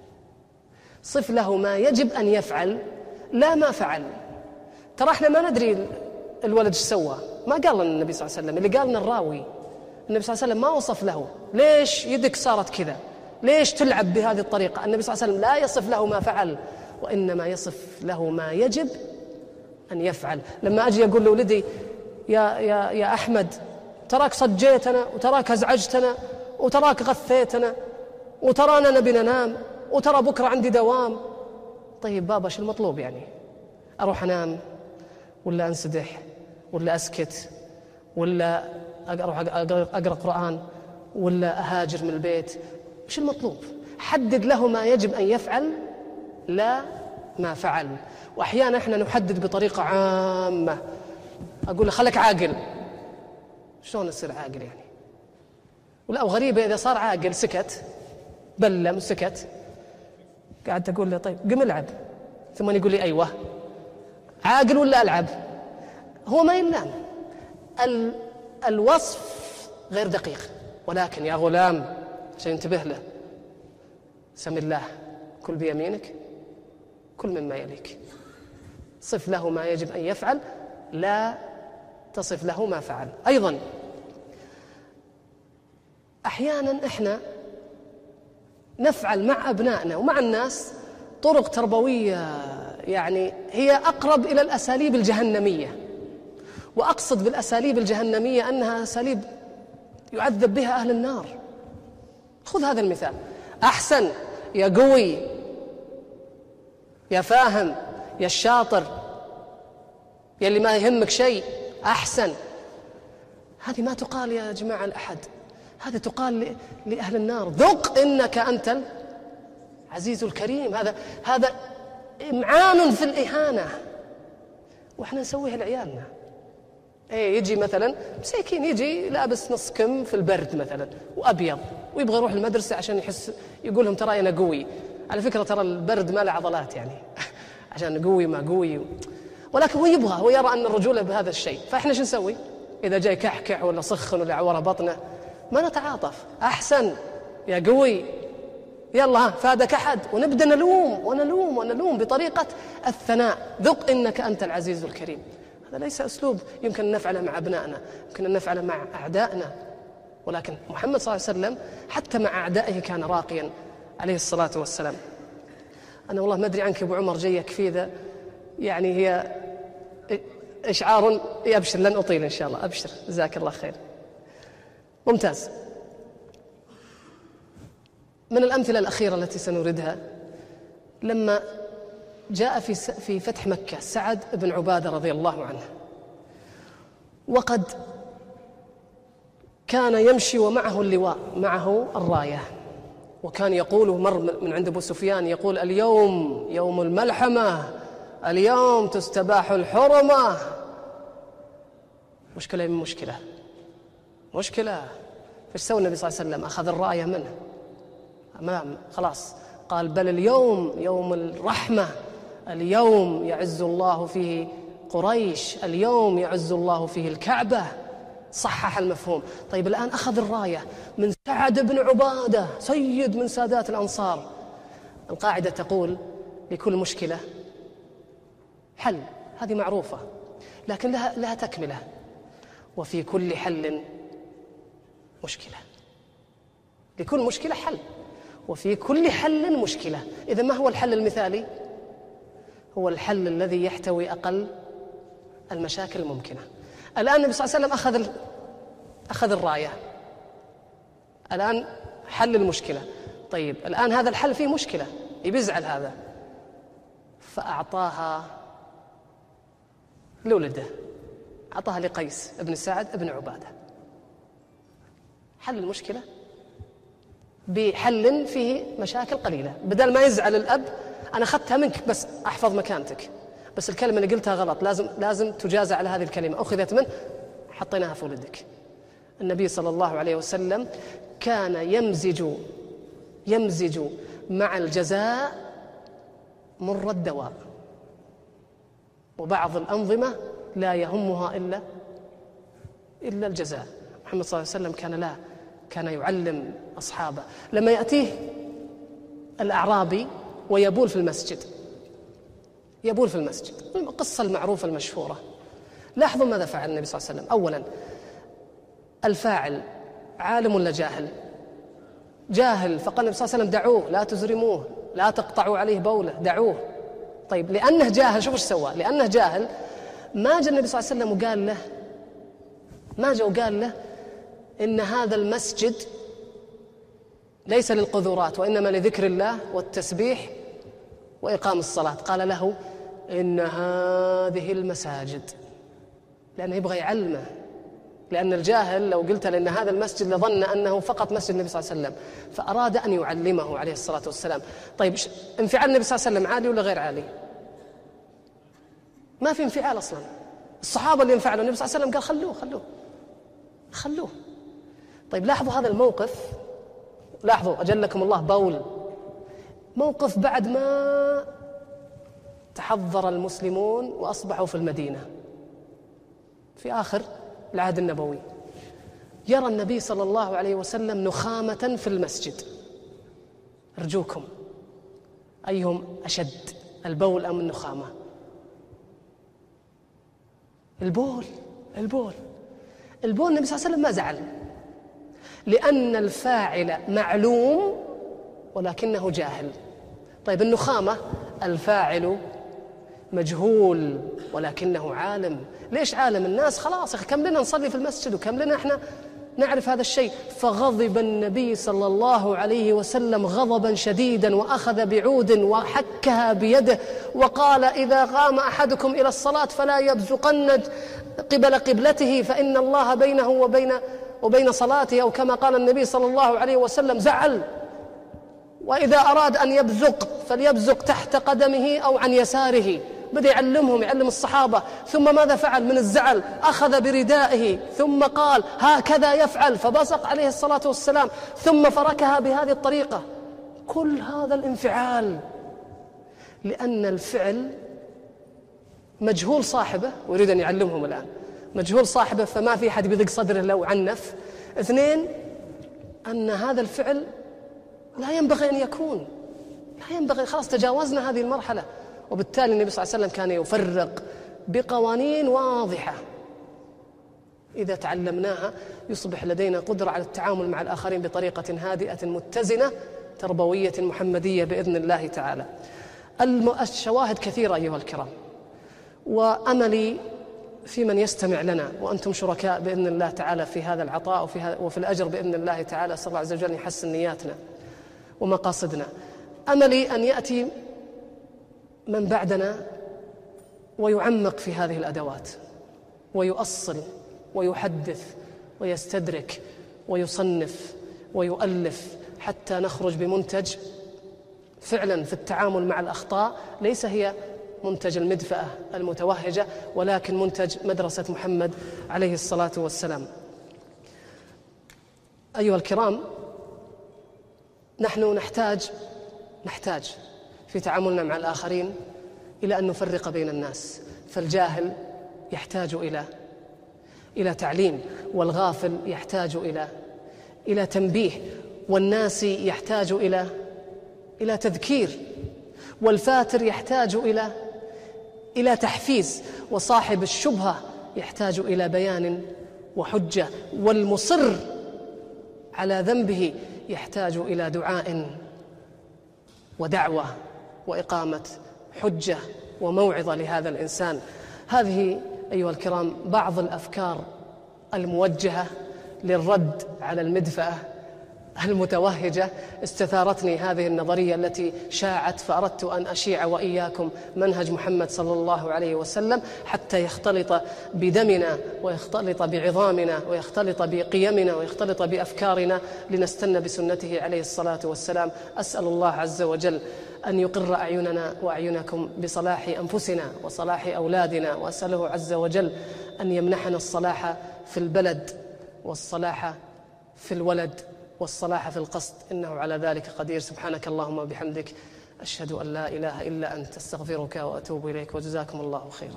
صف له ما يجب أن يفعل لا ما فعل. ترى احنا ما ندري الولد ايش سوى، ما قال لنا النبي صلى الله عليه وسلم، اللي قال لنا الراوي. النبي صلى الله عليه وسلم ما وصف له ليش يدك صارت كذا، ليش تلعب بهذه الطريقة. النبي صلى الله عليه وسلم لا يصف له ما فعل، وإنما يصف له ما يجب أن يفعل. لما أجي أقول لولدي: يا, يا, يا أحمد، تراك صجيتنا، وتراك أزعجتنا، وتراك غثيتنا، وترانا نبي ننام، وترى بكرة عندي دوام. طيب بابا شو المطلوب يعني؟ أروح أنام ولا أنسدح ولا أسكت ولا أروح أقرأ قرآن ولا أهاجر من البيت؟ وش المطلوب؟ حدد له ما يجب أن يفعل لا ما فعل. وأحيانا إحنا نحدد بطريقة عامة، أقول له خلك عاقل. شلون يصير عاقل يعني؟ ولا وغريبة إذا صار عاقل سكت، بلم سكت، قاعد أقول له طيب قم العب، ثم يقول لي أيوة، عاقل ولا ألعب؟ هو ما يلام. ال... الوصف غير دقيق، ولكن يا غلام عشان ينتبه له: سم الله، كل بيمينك، كل مما يليك. صف له ما يجب أن يفعل لا تصف له ما فعل. أيضا أحيانا إحنا نفعل مع أبنائنا ومع الناس طرق تربوية يعني هي أقرب إلى الأساليب الجهنمية. وأقصد بالأساليب الجهنمية أنها أساليب يعذب بها أهل النار. خذ هذا المثال: أحسن، يا قوي، يا فاهم، يا الشاطر، يا اللي ما يهمك شيء، أحسن. هذه ما تقال يا جماعة لأحد، هذا تقال لأهل النار: ذق إنك أنت العزيز الكريم. هذا هذا إمعان في الإهانة، وإحنا نسويها لعيالنا. إيه، يجي مثلا مساكين يجي لابس نص كم في البرد مثلا وأبيض، ويبغى يروح المدرسة عشان يحس، يقول لهم ترى أنا قوي. على فكرة ترى البرد ما له عضلات يعني عشان قوي ما قوي، ولكن هو يبغى، هو يرى أن الرجولة بهذا الشيء. فإحنا شو نسوي إذا جاي كحكح ولا سخن ولا عورة بطنه؟ ما نتعاطف. أحسن، يا قوي، يلا فادك أحد، ونبدأ نلوم ونلوم ونلوم بطريقة الثناء: ذق إنك أنت العزيز الكريم. هذا ليس أسلوب يمكن أن نفعله مع أبنائنا، يمكن أن نفعله مع أعدائنا. ولكن محمد صلى الله عليه وسلم حتى مع أعدائه كان راقيا عليه الصلاة والسلام. أنا والله ما أدري عنك أبو عمر، جيك في ذا يعني هي إشعار يبشر، لن أطيل إن شاء الله، أبشر، جزاك الله خير. ممتاز. من الأمثلة الأخيرة التي سنوردها لما جاء في في فتح مكة سعد بن عبادة رضي الله عنه، وقد كان يمشي ومعه اللواء، معه الراية، وكان يقول، مر من عند أبو سفيان يقول: اليوم يوم الملحمة، اليوم تستباح الحرمة. مشكلة من مشكلة مشكلة فايش سوى النبي صلى الله عليه وسلم؟ أخذ الراية منه أمام، خلاص قال: بل اليوم يوم الرحمة، اليوم يعز الله فيه قريش، اليوم يعز الله فيه الكعبة. صحح المفهوم. طيب الآن أخذ الراية من سعد بن عبادة، سيد من سادات الأنصار. القاعدة تقول: لكل مشكلة حل، هذه معروفة، لكن لها, لها تكملة: وفي كل حل مشكلة. لكل مشكلة حل، وفي كل حل مشكلة. إذا ما هو الحل المثالي؟ هو الحل الذي يحتوي أقل المشاكل الممكنة. الآن النبي صلى الله عليه وسلم أخذ أخذ الراية، الآن حل المشكلة. طيب الآن هذا الحل فيه مشكلة، يبزعل هذا، فأعطاها لولده، أعطاها لقيس ابن سعد ابن عبادة. حل المشكلة بحل فيه مشاكل قليلة، بدل ما يزعل الأب أنا أخذتها منك بس أحفظ مكانتك، بس الكلمة اللي قلتها غلط، لازم لازم تجازى على هذه الكلمة، أخذت منه حطيناها في ولدك. النبي صلى الله عليه وسلم كان يمزج يمزج مع الجزاء مر الدواء، وبعض الأنظمة لا يهمها إلا إلا الجزاء. محمد صلى الله عليه وسلم كان لا كان يعلم أصحابه. لما يأتيه الأعرابي ويبول في المسجد يبول في المسجد القصة المعروفة المشهورة، لاحظوا ماذا فعل النبي صلى الله عليه وسلم. أولا الفاعل عالم ولا جاهل؟ جاهل، فقال النبي صلى الله عليه وسلم دعوه، لا تزرموه، لا تقطعوا عليه بوله، دعوه. طيب لأنه جاهل شوف ايش سوى، لأنه جاهل ما جاء النبي صلى الله عليه وسلم وقال له ما جاء وقال له إن هذا المسجد ليس للقذورات وإنما لذكر الله والتسبيح وإقام الصلاة. قال له إن هذه المساجد، لأنه يبغى يعلمه، لأن الجاهل لو قلت لأن هذا المسجد لظن أنه فقط مسجد النبي صلى الله عليه وسلم، فأراد أن يعلمه عليه الصلاة والسلام. طيب انفعال النبي صلى الله عليه وسلم عالي ولا غير عالي؟ ما في انفعال أصلا. الصحابة اللي انفعلوا النبي صلى الله عليه وسلم قال خلوه خلوه خلوه. طيب لاحظوا هذا الموقف، لاحظوا أجلكم الله، بول موقف بعد ما تحضر المسلمون وأصبحوا في المدينة في آخر العهد النبوي. يرى النبي صلى الله عليه وسلم نخامة في المسجد. أرجوكم أيهم أشد، البول أم النخامة؟ البول البول البول النبي صلى الله عليه وسلم ما زعل، لأن الفاعل معلوم ولكنه جاهل. طيب النخامة الفاعل مجهول ولكنه عالم. ليش عالم؟ الناس خلاص كم لنا نصلي في المسجد وكم لنا احنا نعرف هذا الشيء. فغضب النبي صلى الله عليه وسلم غضبا شديدا، وأخذ بعود وحكها بيده وقال إذا قام أحدكم إلى الصلاة فلا يبزقن قبل قبلته فإن الله بينه وبين وبين صلاته، أو كما قال النبي صلى الله عليه وسلم زعل. وإذا أراد أن يبزق فليبزق تحت قدمه أو عن يساره. بدأ يعلمهم، يعلم الصحابة. ثم ماذا فعل من الزعل؟ أخذ بردائه ثم قال هكذا يفعل، فبصق عليه الصلاة والسلام، ثم فركها بهذه الطريقة. كل هذا الانفعال لأن الفعل مجهول صاحبه، ويريد أن يعلمهم الآن مجهول صاحبه، فما في حد بيضيق صدره لو عنف. اثنين أن هذا الفعل لا ينبغي أن يكون، لا ينبغي، خلاص تجاوزنا هذه المرحلة. وبالتالي النبي صلى الله عليه وسلم كان يفرق بقوانين واضحة، إذا تعلمناها يصبح لدينا قدرة على التعامل مع الآخرين بطريقة هادئة متزنة تربوية محمدية بإذن الله تعالى. الشواهد كثيرة أيها الكرام، وأملي في من يستمع لنا، وأنتم شركاء بإذن الله تعالى في هذا العطاء وفي, وفي الأجر بإذن الله تعالى. أسأل الله عز وجل أن يحسن نياتنا ومقاصدنا. أملي أن يأتي من بعدنا ويعمق في هذه الأدوات ويؤصل ويحدث ويستدرك ويصنف ويؤلف، حتى نخرج بمنتج فعلا في التعامل مع الأخطاء ليس هي منتج المدفأة المتوهجة، ولكن منتج مدرسة محمد عليه الصلاة والسلام. أيها الكرام، نحن نحتاج نحتاج في تعاملنا مع الآخرين إلى أن نفرق بين الناس. فالجاهل يحتاج إلى إلى تعليم، والغافل يحتاج إلى إلى تنبيه، والناسي يحتاج إلى إلى تذكير، والفاتر يحتاج إلى إلى تحفيز، وصاحب الشبهة يحتاج إلى بيان وحجة، والمصر على ذنبه يحتاج إلى دعاء ودعوة وإقامة حجة وموعظة لهذا الإنسان. هذه أيها الكرام بعض الأفكار الموجهة للرد على المدفأة المتوهجة. استثارتني هذه النظرية التي شاعت، فأردت أن أشيع وإياكم منهج محمد صلى الله عليه وسلم حتى يختلط بدمنا ويختلط بعظامنا ويختلط بقيمنا ويختلط بأفكارنا لنستنى بسنته عليه الصلاة والسلام. أسأل الله عز وجل أن يقر أعيننا وأعينكم بصلاح أنفسنا وصلاح أولادنا، وأسأله عز وجل أن يمنحنا الصلاح في البلد والصلاح في الولد والصلاح في القصد، إنه على ذلك قدير. سبحانك اللهم وبحمدك، أشهد أن لا إله إلا أنت، أستغفرك وأتوب إليك، وجزاكم الله خيرا.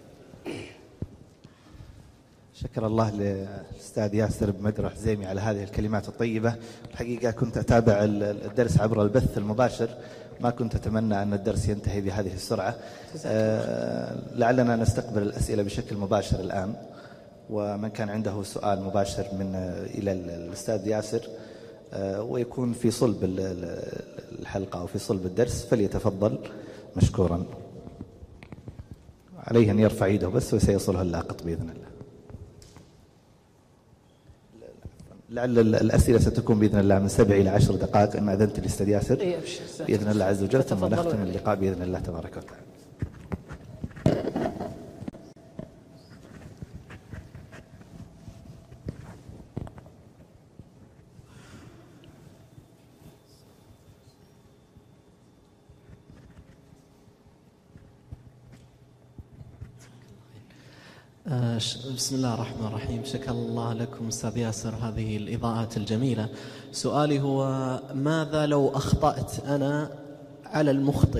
شكر الله للأستاذ ياسر بمدرة حزيمي على هذه الكلمات الطيبة. الحقيقة كنت أتابع الدرس عبر البث المباشر، ما كنت أتمنى أن الدرس ينتهي بهذه السرعة. آه لعلنا نستقبل الأسئلة بشكل مباشر الآن، ومن كان عنده سؤال مباشر من إلى الأستاذ ياسر ويكون في صلب الحلقة أو في صلب الدرس فليتفضل مشكورا. عليه أن يرفع يده بس وسيصلها اللاقط بإذن الله. لعل الأسئلة ستكون بإذن الله من سبع إلى عشر دقائق إن أذنت الأستاذ ياسر بإذن الله عز وجل، ثم نختم اللقاء بإذن الله تبارك وتعالى. بسم الله الرحمن الرحيم. شكر الله لكم أستاذ ياسر هذه الإضاءات الجميلة. سؤالي هو: ماذا لو أخطأت أنا على المخطئ؟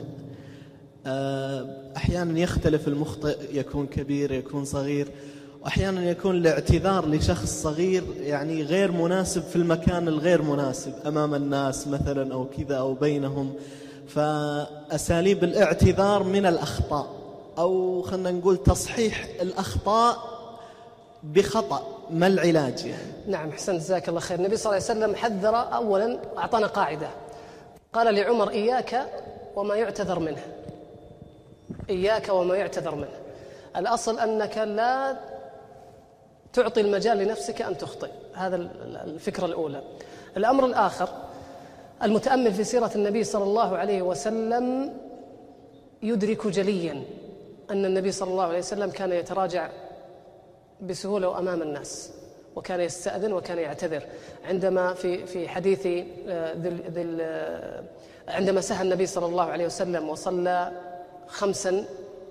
أحيانا يختلف المخطئ، يكون كبير يكون صغير، وأحيانا يكون الاعتذار لشخص صغير يعني غير مناسب في المكان الغير مناسب أمام الناس مثلا أو كذا أو بينهم. فأساليب الاعتذار من الأخطاء، أو خلنا نقول تصحيح الأخطاء بخطأ، ما العلاج يعني؟ نعم، حسن، جزاك الله خير. النبي صلى الله عليه وسلم حذر أولا، أعطانا قاعدة، قال لعمر: إياك وما يعتذر منه، إياك وما يعتذر منه. الأصل أنك لا تعطي المجال لنفسك أن تخطئ، هذا الفكرة الأولى. الأمر الآخر، المتأمل في سيرة النبي صلى الله عليه وسلم يدرك جليا أن النبي صلى الله عليه وسلم كان يتراجع بسهولة وأمام الناس، وكان يستأذن وكان يعتذر. عندما في في حديث ذل عندما سهى النبي صلى الله عليه وسلم وصلى خمسا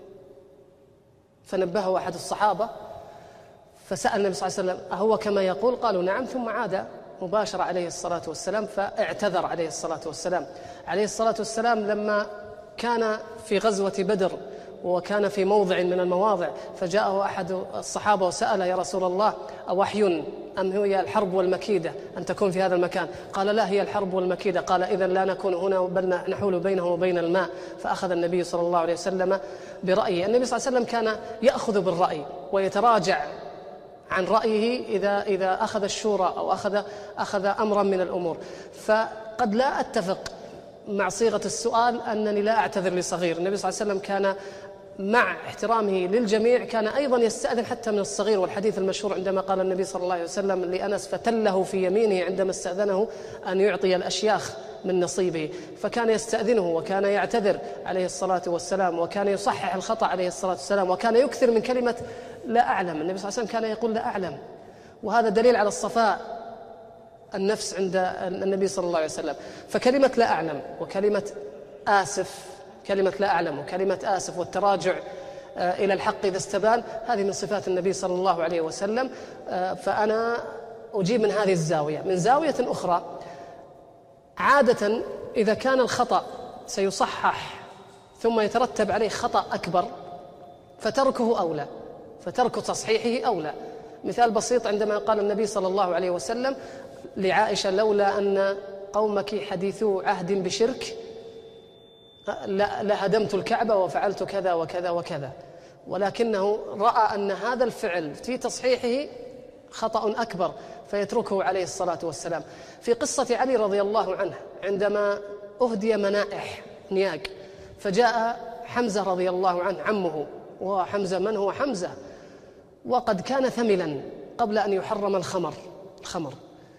فنبهه أحد الصحابة فسأل النبي صلى الله عليه وسلم: أهو كما يقول؟ قالوا: نعم. ثم عاد مباشرة عليه الصلاة والسلام فاعتذر عليه الصلاة والسلام. عليه الصلاة والسلام لما كان في غزوة بدر وكان في موضع من المواضع فجاءه أحد الصحابة وسأل: يا رسول الله، أوحي أم هي الحرب والمكيدة أن تكون في هذا المكان؟ قال: لا، هي الحرب والمكيدة. قال: إذن لا نكون هنا بل نحول بينه وبين الماء. فأخذ النبي صلى الله عليه وسلم برأيه. النبي صلى الله عليه وسلم كان يأخذ بالرأي ويتراجع عن رأيه إذا إذا أخذ الشورى أو أخذ أخذ أمرا من الأمور. فقد لا أتفق مع صيغة السؤال أنني لا أعتذر لصغير. النبي صلى الله عليه وسلم كان مع احترامه للجميع كان أيضا يستأذن حتى من الصغير، والحديث المشهور عندما قال النبي صلى الله عليه وسلم لأنس فتله في يمينه عندما استأذنه أن يعطي الأشياخ من نصيبه، فكان يستأذنه وكان يعتذر عليه الصلاة والسلام، وكان يصحح الخطأ عليه الصلاة والسلام، وكان يكثر من كلمة لا أعلم. النبي صلى الله عليه وسلم كان يقول لا أعلم، وهذا دليل على الصفاء النفس عند النبي صلى الله عليه وسلم. فكلمة لا أعلم وكلمة آسف كلمة لا أعلم وكلمة آسف والتراجع إلى الحق إذا استبان، هذه من صفات النبي صلى الله عليه وسلم. فأنا أجيب من هذه الزاوية. من زاوية أخرى، عادة إذا كان الخطأ سيصحح ثم يترتب عليه خطأ أكبر فتركه أولى، فترك تصحيحه أولى. مثال بسيط، عندما قال النبي صلى الله عليه وسلم لعائشة: لولا أن قومك حديثو عهد بشرك لهدمت الكعبة وفعلت كذا وكذا وكذا، ولكنه رأى أن هذا الفعل في تصحيحه خطأ أكبر فيتركه عليه الصلاة والسلام. في قصة علي رضي الله عنه عندما أهدي منائح نياق، فجاء حمزة رضي الله عنه عمه، وحمزة من هو حمزة؟ وقد كان ثملا قبل أن يحرم الخمر الخمر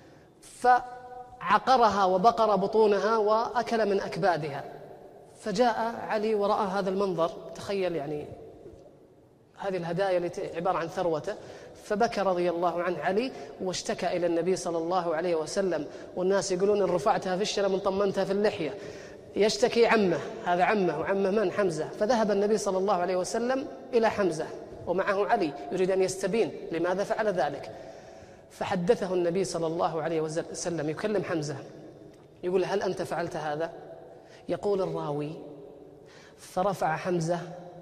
فعقرها وبقر بطونها وأكل من أكبادها. فجاء علي ورأى هذا المنظر، تخيل يعني هذه الهدايا التي عبارة عن ثروته، فبكى رضي الله عنه علي واشتكى إلى النبي صلى الله عليه وسلم، والناس يقولون إن رفعتها في الشرم طمنتها في اللحية. يشتكي عمه، هذا عمه، وعمه من؟ حمزة. فذهب النبي صلى الله عليه وسلم إلى حمزة ومعه علي يريد أن يستبين لماذا فعل ذلك. فحدثه النبي صلى الله عليه وسلم، يكلم حمزة يقول: هل أنت فعلت هذا؟ يقول الراوي: فرفع حمزة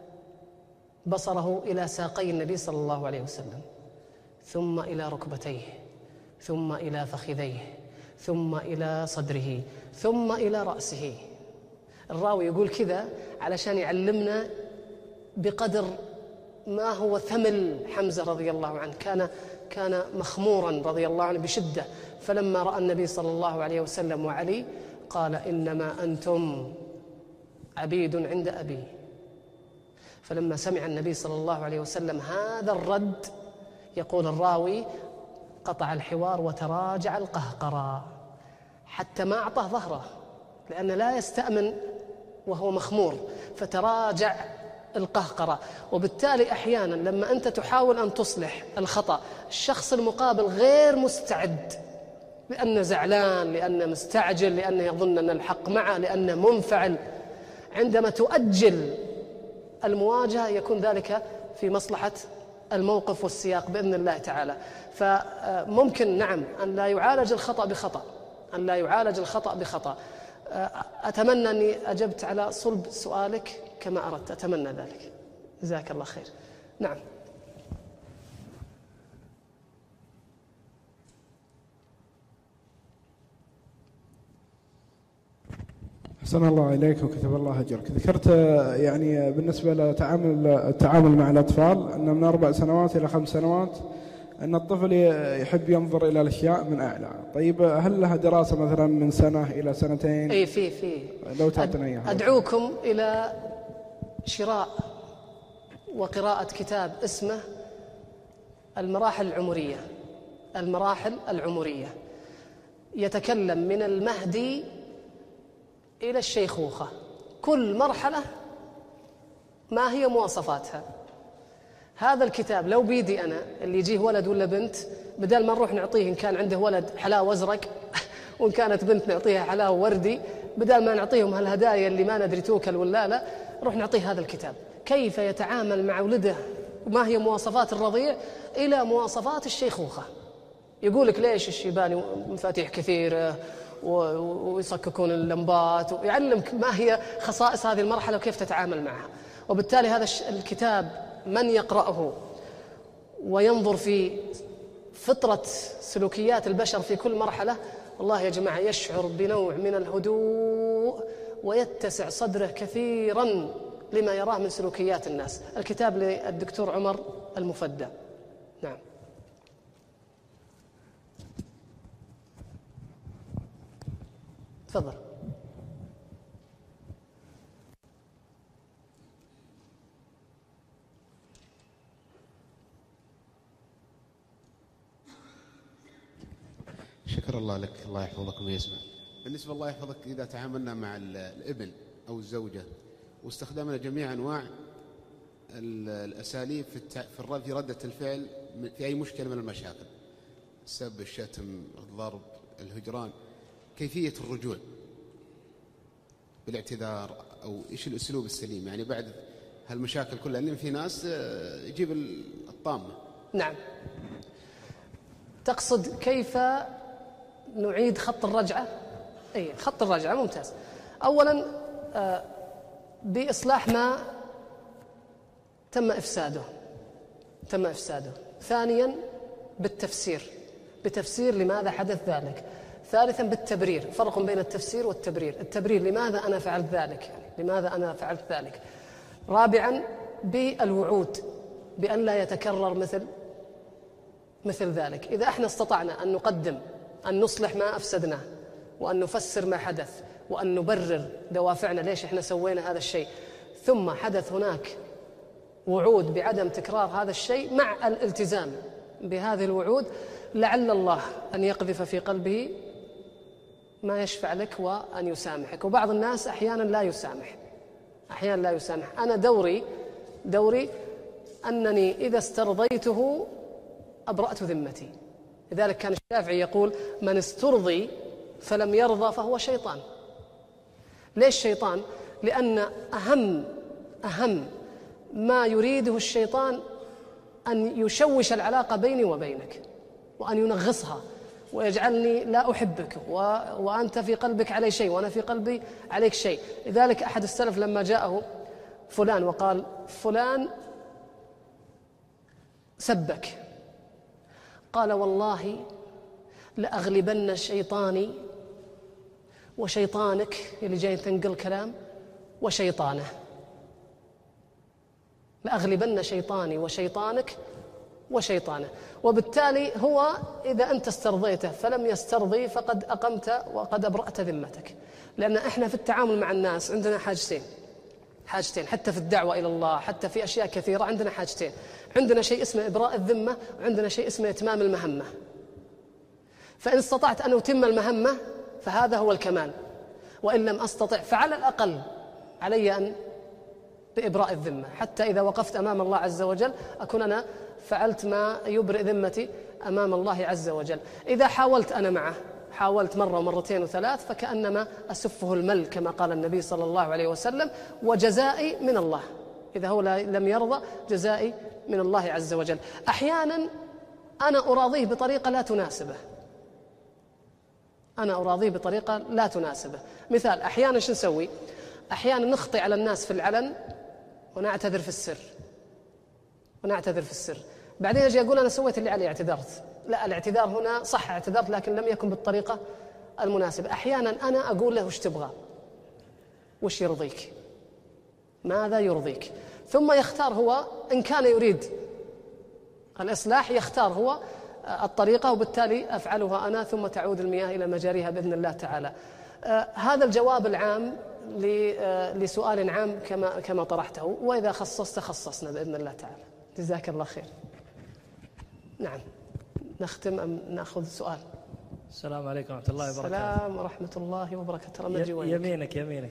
بصره إلى ساقي النبي صلى الله عليه وسلم، ثم إلى ركبتيه، ثم إلى فخذيه، ثم إلى صدره، ثم إلى رأسه. الراوي يقول كذا علشان يعلمنا بقدر ما هو ثمل حمزة رضي الله عنه. كان كان مخمورا رضي الله عنه بشدة. فلما رأى النبي صلى الله عليه وسلم وعلي قال: إنما أنتم عبيد عند أبي. فلما سمع النبي صلى الله عليه وسلم هذا الرد، يقول الراوي: قطع الحوار وتراجع القهقرى حتى ما أعطاه ظهره، لأن لا يستأمن وهو مخمور، فتراجع القهقرة. وبالتالي أحيانا لما أنت تحاول أن تصلح الخطأ، الشخص المقابل غير مستعد، لأنه زعلان، لأنه مستعجل، لأنه يظن أن الحق معه، لأنه منفعل. عندما تؤجل المواجهة يكون ذلك في مصلحة الموقف والسياق بإذن الله تعالى. فممكن نعم أن لا يعالج الخطأ بخطأ، أن لا يعالج الخطأ بخطأ. أتمنى أني أجبت على صلب سؤالك كما أردت، أتمنى ذلك. جزاك الله خير. نعم. أحسن الله إليك وكتب الله أجرك. ذكرت يعني بالنسبة لتعامل التعامل مع الأطفال أن من أربع سنوات إلى خمس سنوات أن الطفل يحب ينظر إلى الأشياء من أعلى. طيب هل لها دراسة مثلا من سنة إلى سنتين؟ أي في في لو تعطينا إياها. أدعوكم إلى شراء وقراءة كتاب اسمه المراحل العمرية. المراحل العمرية يتكلم من المهدي إلى الشيخوخة، كل مرحلة ما هي مواصفاتها. هذا الكتاب لو بيدي أنا اللي يجيه ولد ولا بنت، بدل ما نروح نعطيه إن كان عنده ولد حلاوة أزرق وإن كانت بنت نعطيها حلاوة وردي، بدل ما نعطيهم هالهدايا اللي ما ندري توكل ولا لا، نروح نعطيه هذا الكتاب كيف يتعامل مع ولده، وما هي مواصفات الرضيع إلى مواصفات الشيخوخة. يقولك ليش الشيباني مفاتيح كثيرة ويصككون اللمبات، ويعلمك ما هي خصائص هذه المرحلة وكيف تتعامل معها. وبالتالي هذا الكتاب من يقرأه وينظر في فطرة سلوكيات البشر في كل مرحلة، والله يا جماعة يشعر بنوع من الهدوء ويتسع صدره كثيرا لما يراه من سلوكيات الناس. الكتاب للدكتور عمر المفدى. نعم. تفضل. شكر الله لك، الله يحفظك ويسمع. بالنسبة الله يحفظك، إذا تعاملنا مع الابن أو الزوجة واستخدمنا جميع أنواع الأساليب في ردة الفعل في أي مشكلة من المشاكل، السب، الشتم، الضرب، الهجران، كيفية الرجوع بالاعتذار أو إيش الأسلوب السليم يعني بعد هالمشاكل كلها، لأن في ناس يجيب الطامة. نعم. تقصد كيف نعيد خط الرجعة؟ أي خط الرجعة ممتاز. أولا بإصلاح ما تم إفساده تم إفساده ثانيا بالتفسير بتفسير لماذا حدث ذلك. ثالثا بالتبرير، فرق بين التفسير والتبرير. التبرير لماذا أنا فعلت ذلك، يعني لماذا أنا فعلت ذلك. رابعا بالوعود بأن لا يتكرر مثل مثل ذلك. إذا احنا استطعنا أن نقدم أن نصلح ما أفسدناه، وأن نفسر ما حدث، وأن نبرر دوافعنا ليش احنا سوينا هذا الشيء، ثم حدث هناك وعود بعدم تكرار هذا الشيء مع الالتزام بهذه الوعود، لعل الله أن يقذف في قلبه ما يشفع لك وأن يسامحك. وبعض الناس أحيانا لا يسامح، أحيانا لا يسامح. أنا دوري دوري أنني إذا استرضيته أبرأت ذمتي. لذلك كان الشافعي يقول: من استرضي فلم يرضى فهو شيطان. ليش شيطان؟ لأن أهم أهم ما يريده الشيطان أن يشوش العلاقة بيني وبينك، وأن ينغصها ويجعلني لا أحبك، و... وأنت في قلبك علي شيء وأنا في قلبي عليك شيء. لذلك أحد السلف لما جاءه فلان وقال: فلان سبك، قال: والله لأغلبن شيطاني وشيطانك، اللي جاي تنقل كلام، وشيطانه. لأغلبن شيطاني وشيطانك وشيطانه. وبالتالي هو إذا أنت استرضيته فلم يسترضي فقد أقمت وقد أبرأت ذمتك. لأن إحنا في التعامل مع الناس عندنا حاجتين حاجتين حتى في الدعوة إلى الله، حتى في أشياء كثيرة عندنا حاجتين. عندنا شيء اسمه إبراء الذمة، وعندنا شيء اسمه إتمام المهمة. فإن استطعت أن أتم المهمة فهذا هو الكمال، وإن لم أستطع فعلى الأقل علي أن بإبراء الذمة، حتى إذا وقفت أمام الله عز وجل أكون أنا فعلت ما يبرئ ذمتي أمام الله عز وجل. إذا حاولت أنا معه، حاولت مرة ومرتين وثلاث، فكأنما أسفه المل كما قال النبي صلى الله عليه وسلم، وجزائي من الله. إذا هو لم يرضى جزائي من الله عز وجل. أحيانا أنا أراضيه بطريقة لا تناسبه، أنا أراضيه بطريقة لا تناسبه. مثال: أحيانا شو نسوي؟ أحيانا نخطئ على الناس في العلن ونعتذر في السر ونعتذر في السر بعدين أجي أقول أنا سويت اللي علي، اعتذرت. لا، الاعتذار هنا صح، اعتذرت لكن لم يكن بالطريقة المناسبة. أحيانا أنا أقول له وش تبغى، وش يرضيك، ماذا يرضيك، ثم يختار هو. إن كان يريد الإصلاح يختار هو الطريقة، وبالتالي أفعلها أنا، ثم تعود المياه إلى مجاريها بإذن الله تعالى. آه هذا الجواب العام لسؤال عام كما كما طرحته، وإذا خصصت خصصنا بإذن الله تعالى. جزاك الله خير. نعم، نختم أم نأخذ سؤال؟ السلام عليكم ورحمة الله وبركاته. السلام ورحمة الله وبركاته. يمينك يمينك.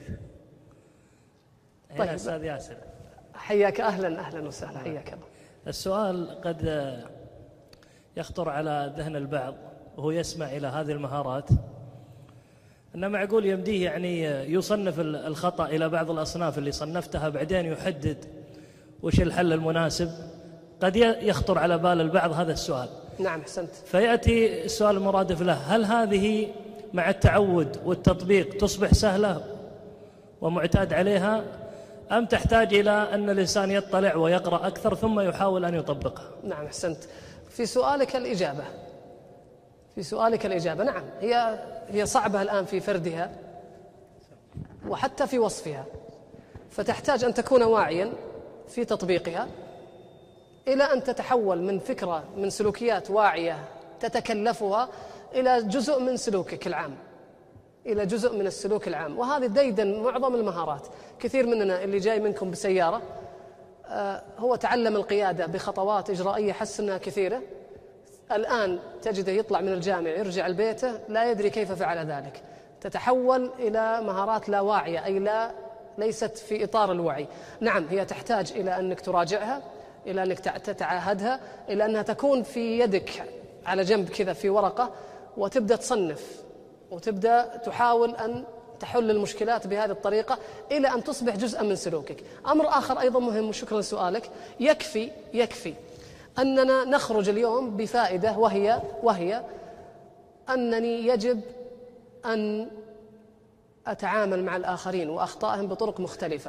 طيب أستاذ ياسر، حياك. أهلا أهلا وسهلا، حياك الله. السؤال قد يخطر على ذهن البعض وهو يسمع إلى هذه المهارات، أن معقول يمديه يعني يصنف الخطأ إلى بعض الأصناف اللي صنفتها، بعدين يحدد وش الحل المناسب. قد يخطر على بال البعض هذا السؤال. نعم، أحسنت. فيأتي السؤال المرادف له: هل هذه مع التعود والتطبيق تصبح سهلة ومعتاد عليها، أم تحتاج إلى أن الإنسان يطلع ويقرأ أكثر ثم يحاول أن يطبقها؟ نعم، أحسنت. في سؤالك الإجابة في سؤالك الإجابة نعم، هي هي صعبة الآن في فردها وحتى في وصفها، فتحتاج أن تكون واعيا في تطبيقها إلى أن تتحول من فكرة من سلوكيات واعية تتكلفها إلى جزء من سلوكك العام، إلى جزء من السلوك العام. وهذه ديدا معظم المهارات. كثير مننا اللي جاي منكم بسيارة آه هو تعلم القيادة بخطوات إجرائية حس أنها كثيرة، الآن تجده يطلع من الجامع يرجع البيت لا يدري كيف فعل ذلك. تتحول إلى مهارات لا واعية، أي لا ليست في إطار الوعي. نعم، هي تحتاج إلى أنك تراجعها، إلى أنك تتعاهدها، إلى أنها تكون في يدك على جنب كذا في ورقة، وتبدأ تصنف وتبدأ تحاول أن تحل المشكلات بهذه الطريقة إلى أن تصبح جزءا من سلوكك. أمر آخر أيضا مهم، وشكرا لسؤالك، يكفي يكفي أننا نخرج اليوم بفائدة، وهي وهي أنني يجب أن أتعامل مع الآخرين وأخطائهم بطرق مختلفة،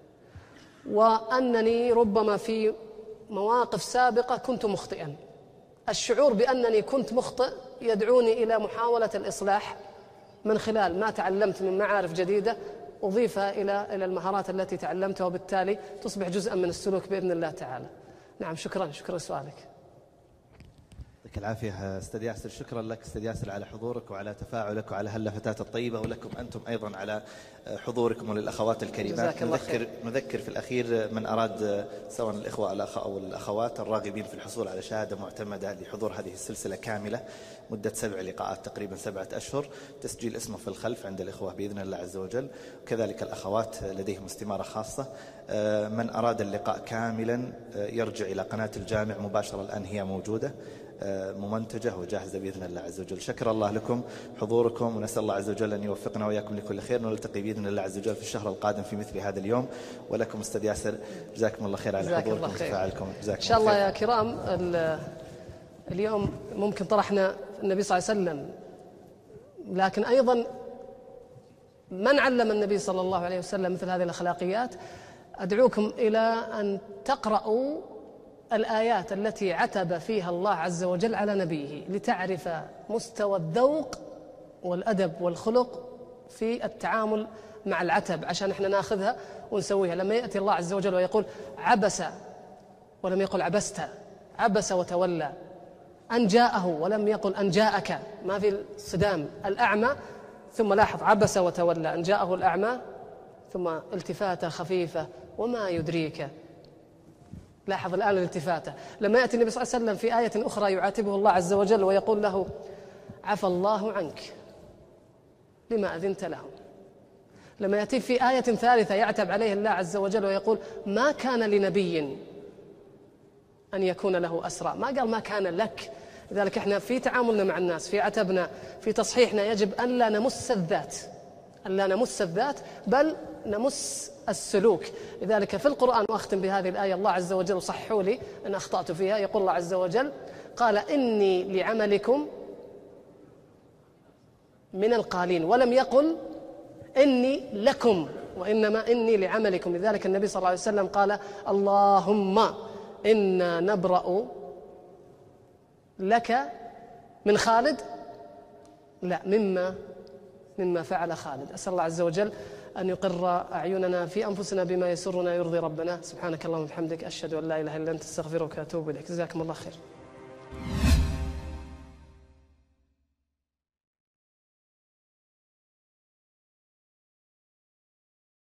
وأنني ربما في مواقف سابقة كنت مخطئا. الشعور بأنني كنت مخطئ يدعوني إلى محاولة الإصلاح من خلال ما تعلمت من معارف جديدة أضيفها إلى إلى المهارات التي تعلمتها، وبالتالي تصبح جزءا من السلوك بإذن الله تعالى. نعم، شكرا شكرا لسؤالك. يعطيك العافية أستاذ ياسر. شكرا لك أستاذ ياسر على حضورك وعلى تفاعلك وعلى هاللفتات الطيبة، ولكم أنتم أيضا على حضوركم وللأخوات الكريمات. نذكر, نذكر في الأخير من أراد سواء الإخوة أو الأخوات الراغبين في الحصول على شهادة معتمدة لحضور هذه السلسلة كاملة مدة سبع لقاءات تقريبا سبعة أشهر، تسجيل اسمه في الخلف عند الإخوة بإذن الله عز وجل، وكذلك الأخوات لديهم استمارة خاصة. من أراد اللقاء كاملا يرجع إلى قناة الجامع مباشرة، الآن هي موجودة ممنتجة وجاهزة بإذن الله عز وجل. شكر الله لكم حضوركم، ونسأل الله عز وجل أن يوفقنا وإياكم لكل خير، ونلتقي بإذن الله عز وجل في الشهر القادم في مثل هذا اليوم. ولكم أستاذ ياسر جزاكم الله خير على حضوركم وتفاعلكم. إن شاء الله يا كرام، اليوم ممكن طرحنا النبي صلى الله عليه وسلم، لكن أيضا من علم النبي صلى الله عليه وسلم مثل هذه الأخلاقيات. أدعوكم إلى أن تقرأوا الآيات التي عتب فيها الله عز وجل على نبيه لتعرف مستوى الذوق والأدب والخلق في التعامل مع العتب، عشان احنا ناخذها ونسويها. لما يأتي الله عز وجل ويقول عبس ولم يقل عبست، عبس وتولى، أن جاءه ولم يقل أن جاءك، ما في الصدام. الأعمى ثم لاحظ عبس وتولى، أن جاءه الأعمى ثم التفاتة خفيفة وما يدريك. لاحظ الآن الالتفاتة. لما يأتي النبي صلى الله عليه وسلم في آية أخرى يعاتبه الله عز وجل ويقول له عفى الله عنك لما أذنت له. لما يأتي في آية ثالثة يعتب عليه الله عز وجل ويقول ما كان لنبي أن يكون له أسرى، ما قال ما كان لك. لذلك احنا في تعاملنا مع الناس، في عتبنا، في تصحيحنا، يجب أن لا نمس الذات، أن لا نمس الذات بل نمس السلوك. لذلك في القرآن، وأختم بهذه الآية، الله عز وجل صحوا لي أن أخطأت فيها، يقول الله عز وجل قال إني لعملكم من القالين، ولم يقل إني لكم، وإنما إني لعملكم. لذلك النبي صلى الله عليه وسلم قال اللهم إنا نبرأ لك من خالد، لا مما مما فعل خالد. أسأل الله عز وجل أن يقر أعيننا في أنفسنا بما يسرنا يرضي ربنا. سبحانك اللهم وبحمدك، أشهد أن لا إله إلا أنت، استغفرك وأتوب إليك. جزاكم الله خير.